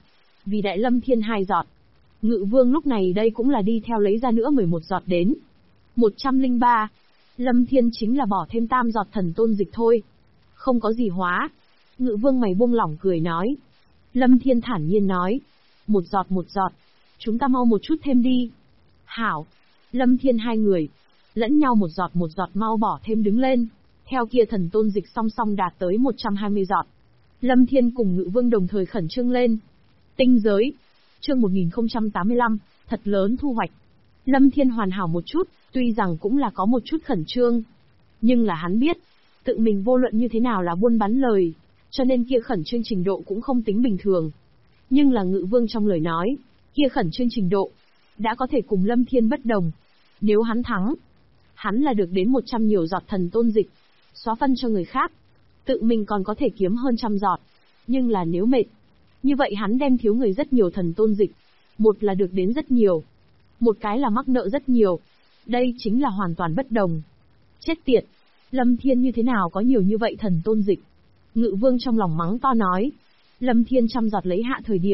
vì Đại Lâm Thiên 2 giọt. Ngự Vương lúc này đây cũng là đi theo lấy ra nữa 11 giọt đến. 103. Lâm Thiên chính là bỏ thêm tam giọt thần tôn dịch thôi. Không có gì hóa. Ngự Vương mày buông lỏng cười nói. Lâm Thiên thản nhiên nói. Một giọt. Chúng ta mau một chút thêm đi. Hảo. Lâm Thiên hai người. Lẫn nhau một giọt mau bỏ thêm đứng lên. Theo kia thần tôn dịch song song đạt tới 120 giọt. Lâm Thiên cùng Ngự Vương đồng thời khẩn trương lên. Tinh giới. Chương 1085, thật lớn thu hoạch. Lâm Thiên hoàn hảo một chút, tuy rằng cũng là có một chút khẩn trương. Nhưng là hắn biết, tự mình vô luận như thế nào là buôn bán lời, cho nên kia khẩn trương trình độ cũng không tính bình thường. Nhưng là Ngự Vương trong lời nói, kia khẩn trương trình độ, đã có thể cùng Lâm Thiên bất đồng. Nếu hắn thắng, hắn là được đến 100 nhiều giọt thần tôn dịch, xóa phân cho người khác. Tự mình còn có thể kiếm hơn 100 giọt. Nhưng là nếu mệt, như vậy hắn đem thiếu người rất nhiều thần tôn dịch. Một là được đến rất nhiều, một cái là mắc nợ rất nhiều. Đây chính là hoàn toàn bất đồng. Chết tiệt, Lâm Thiên như thế nào có nhiều như vậy thần tôn dịch? Ngự Vương trong lòng mắng to nói. Lâm Thiên 100 giọt lấy hạ thời điểm.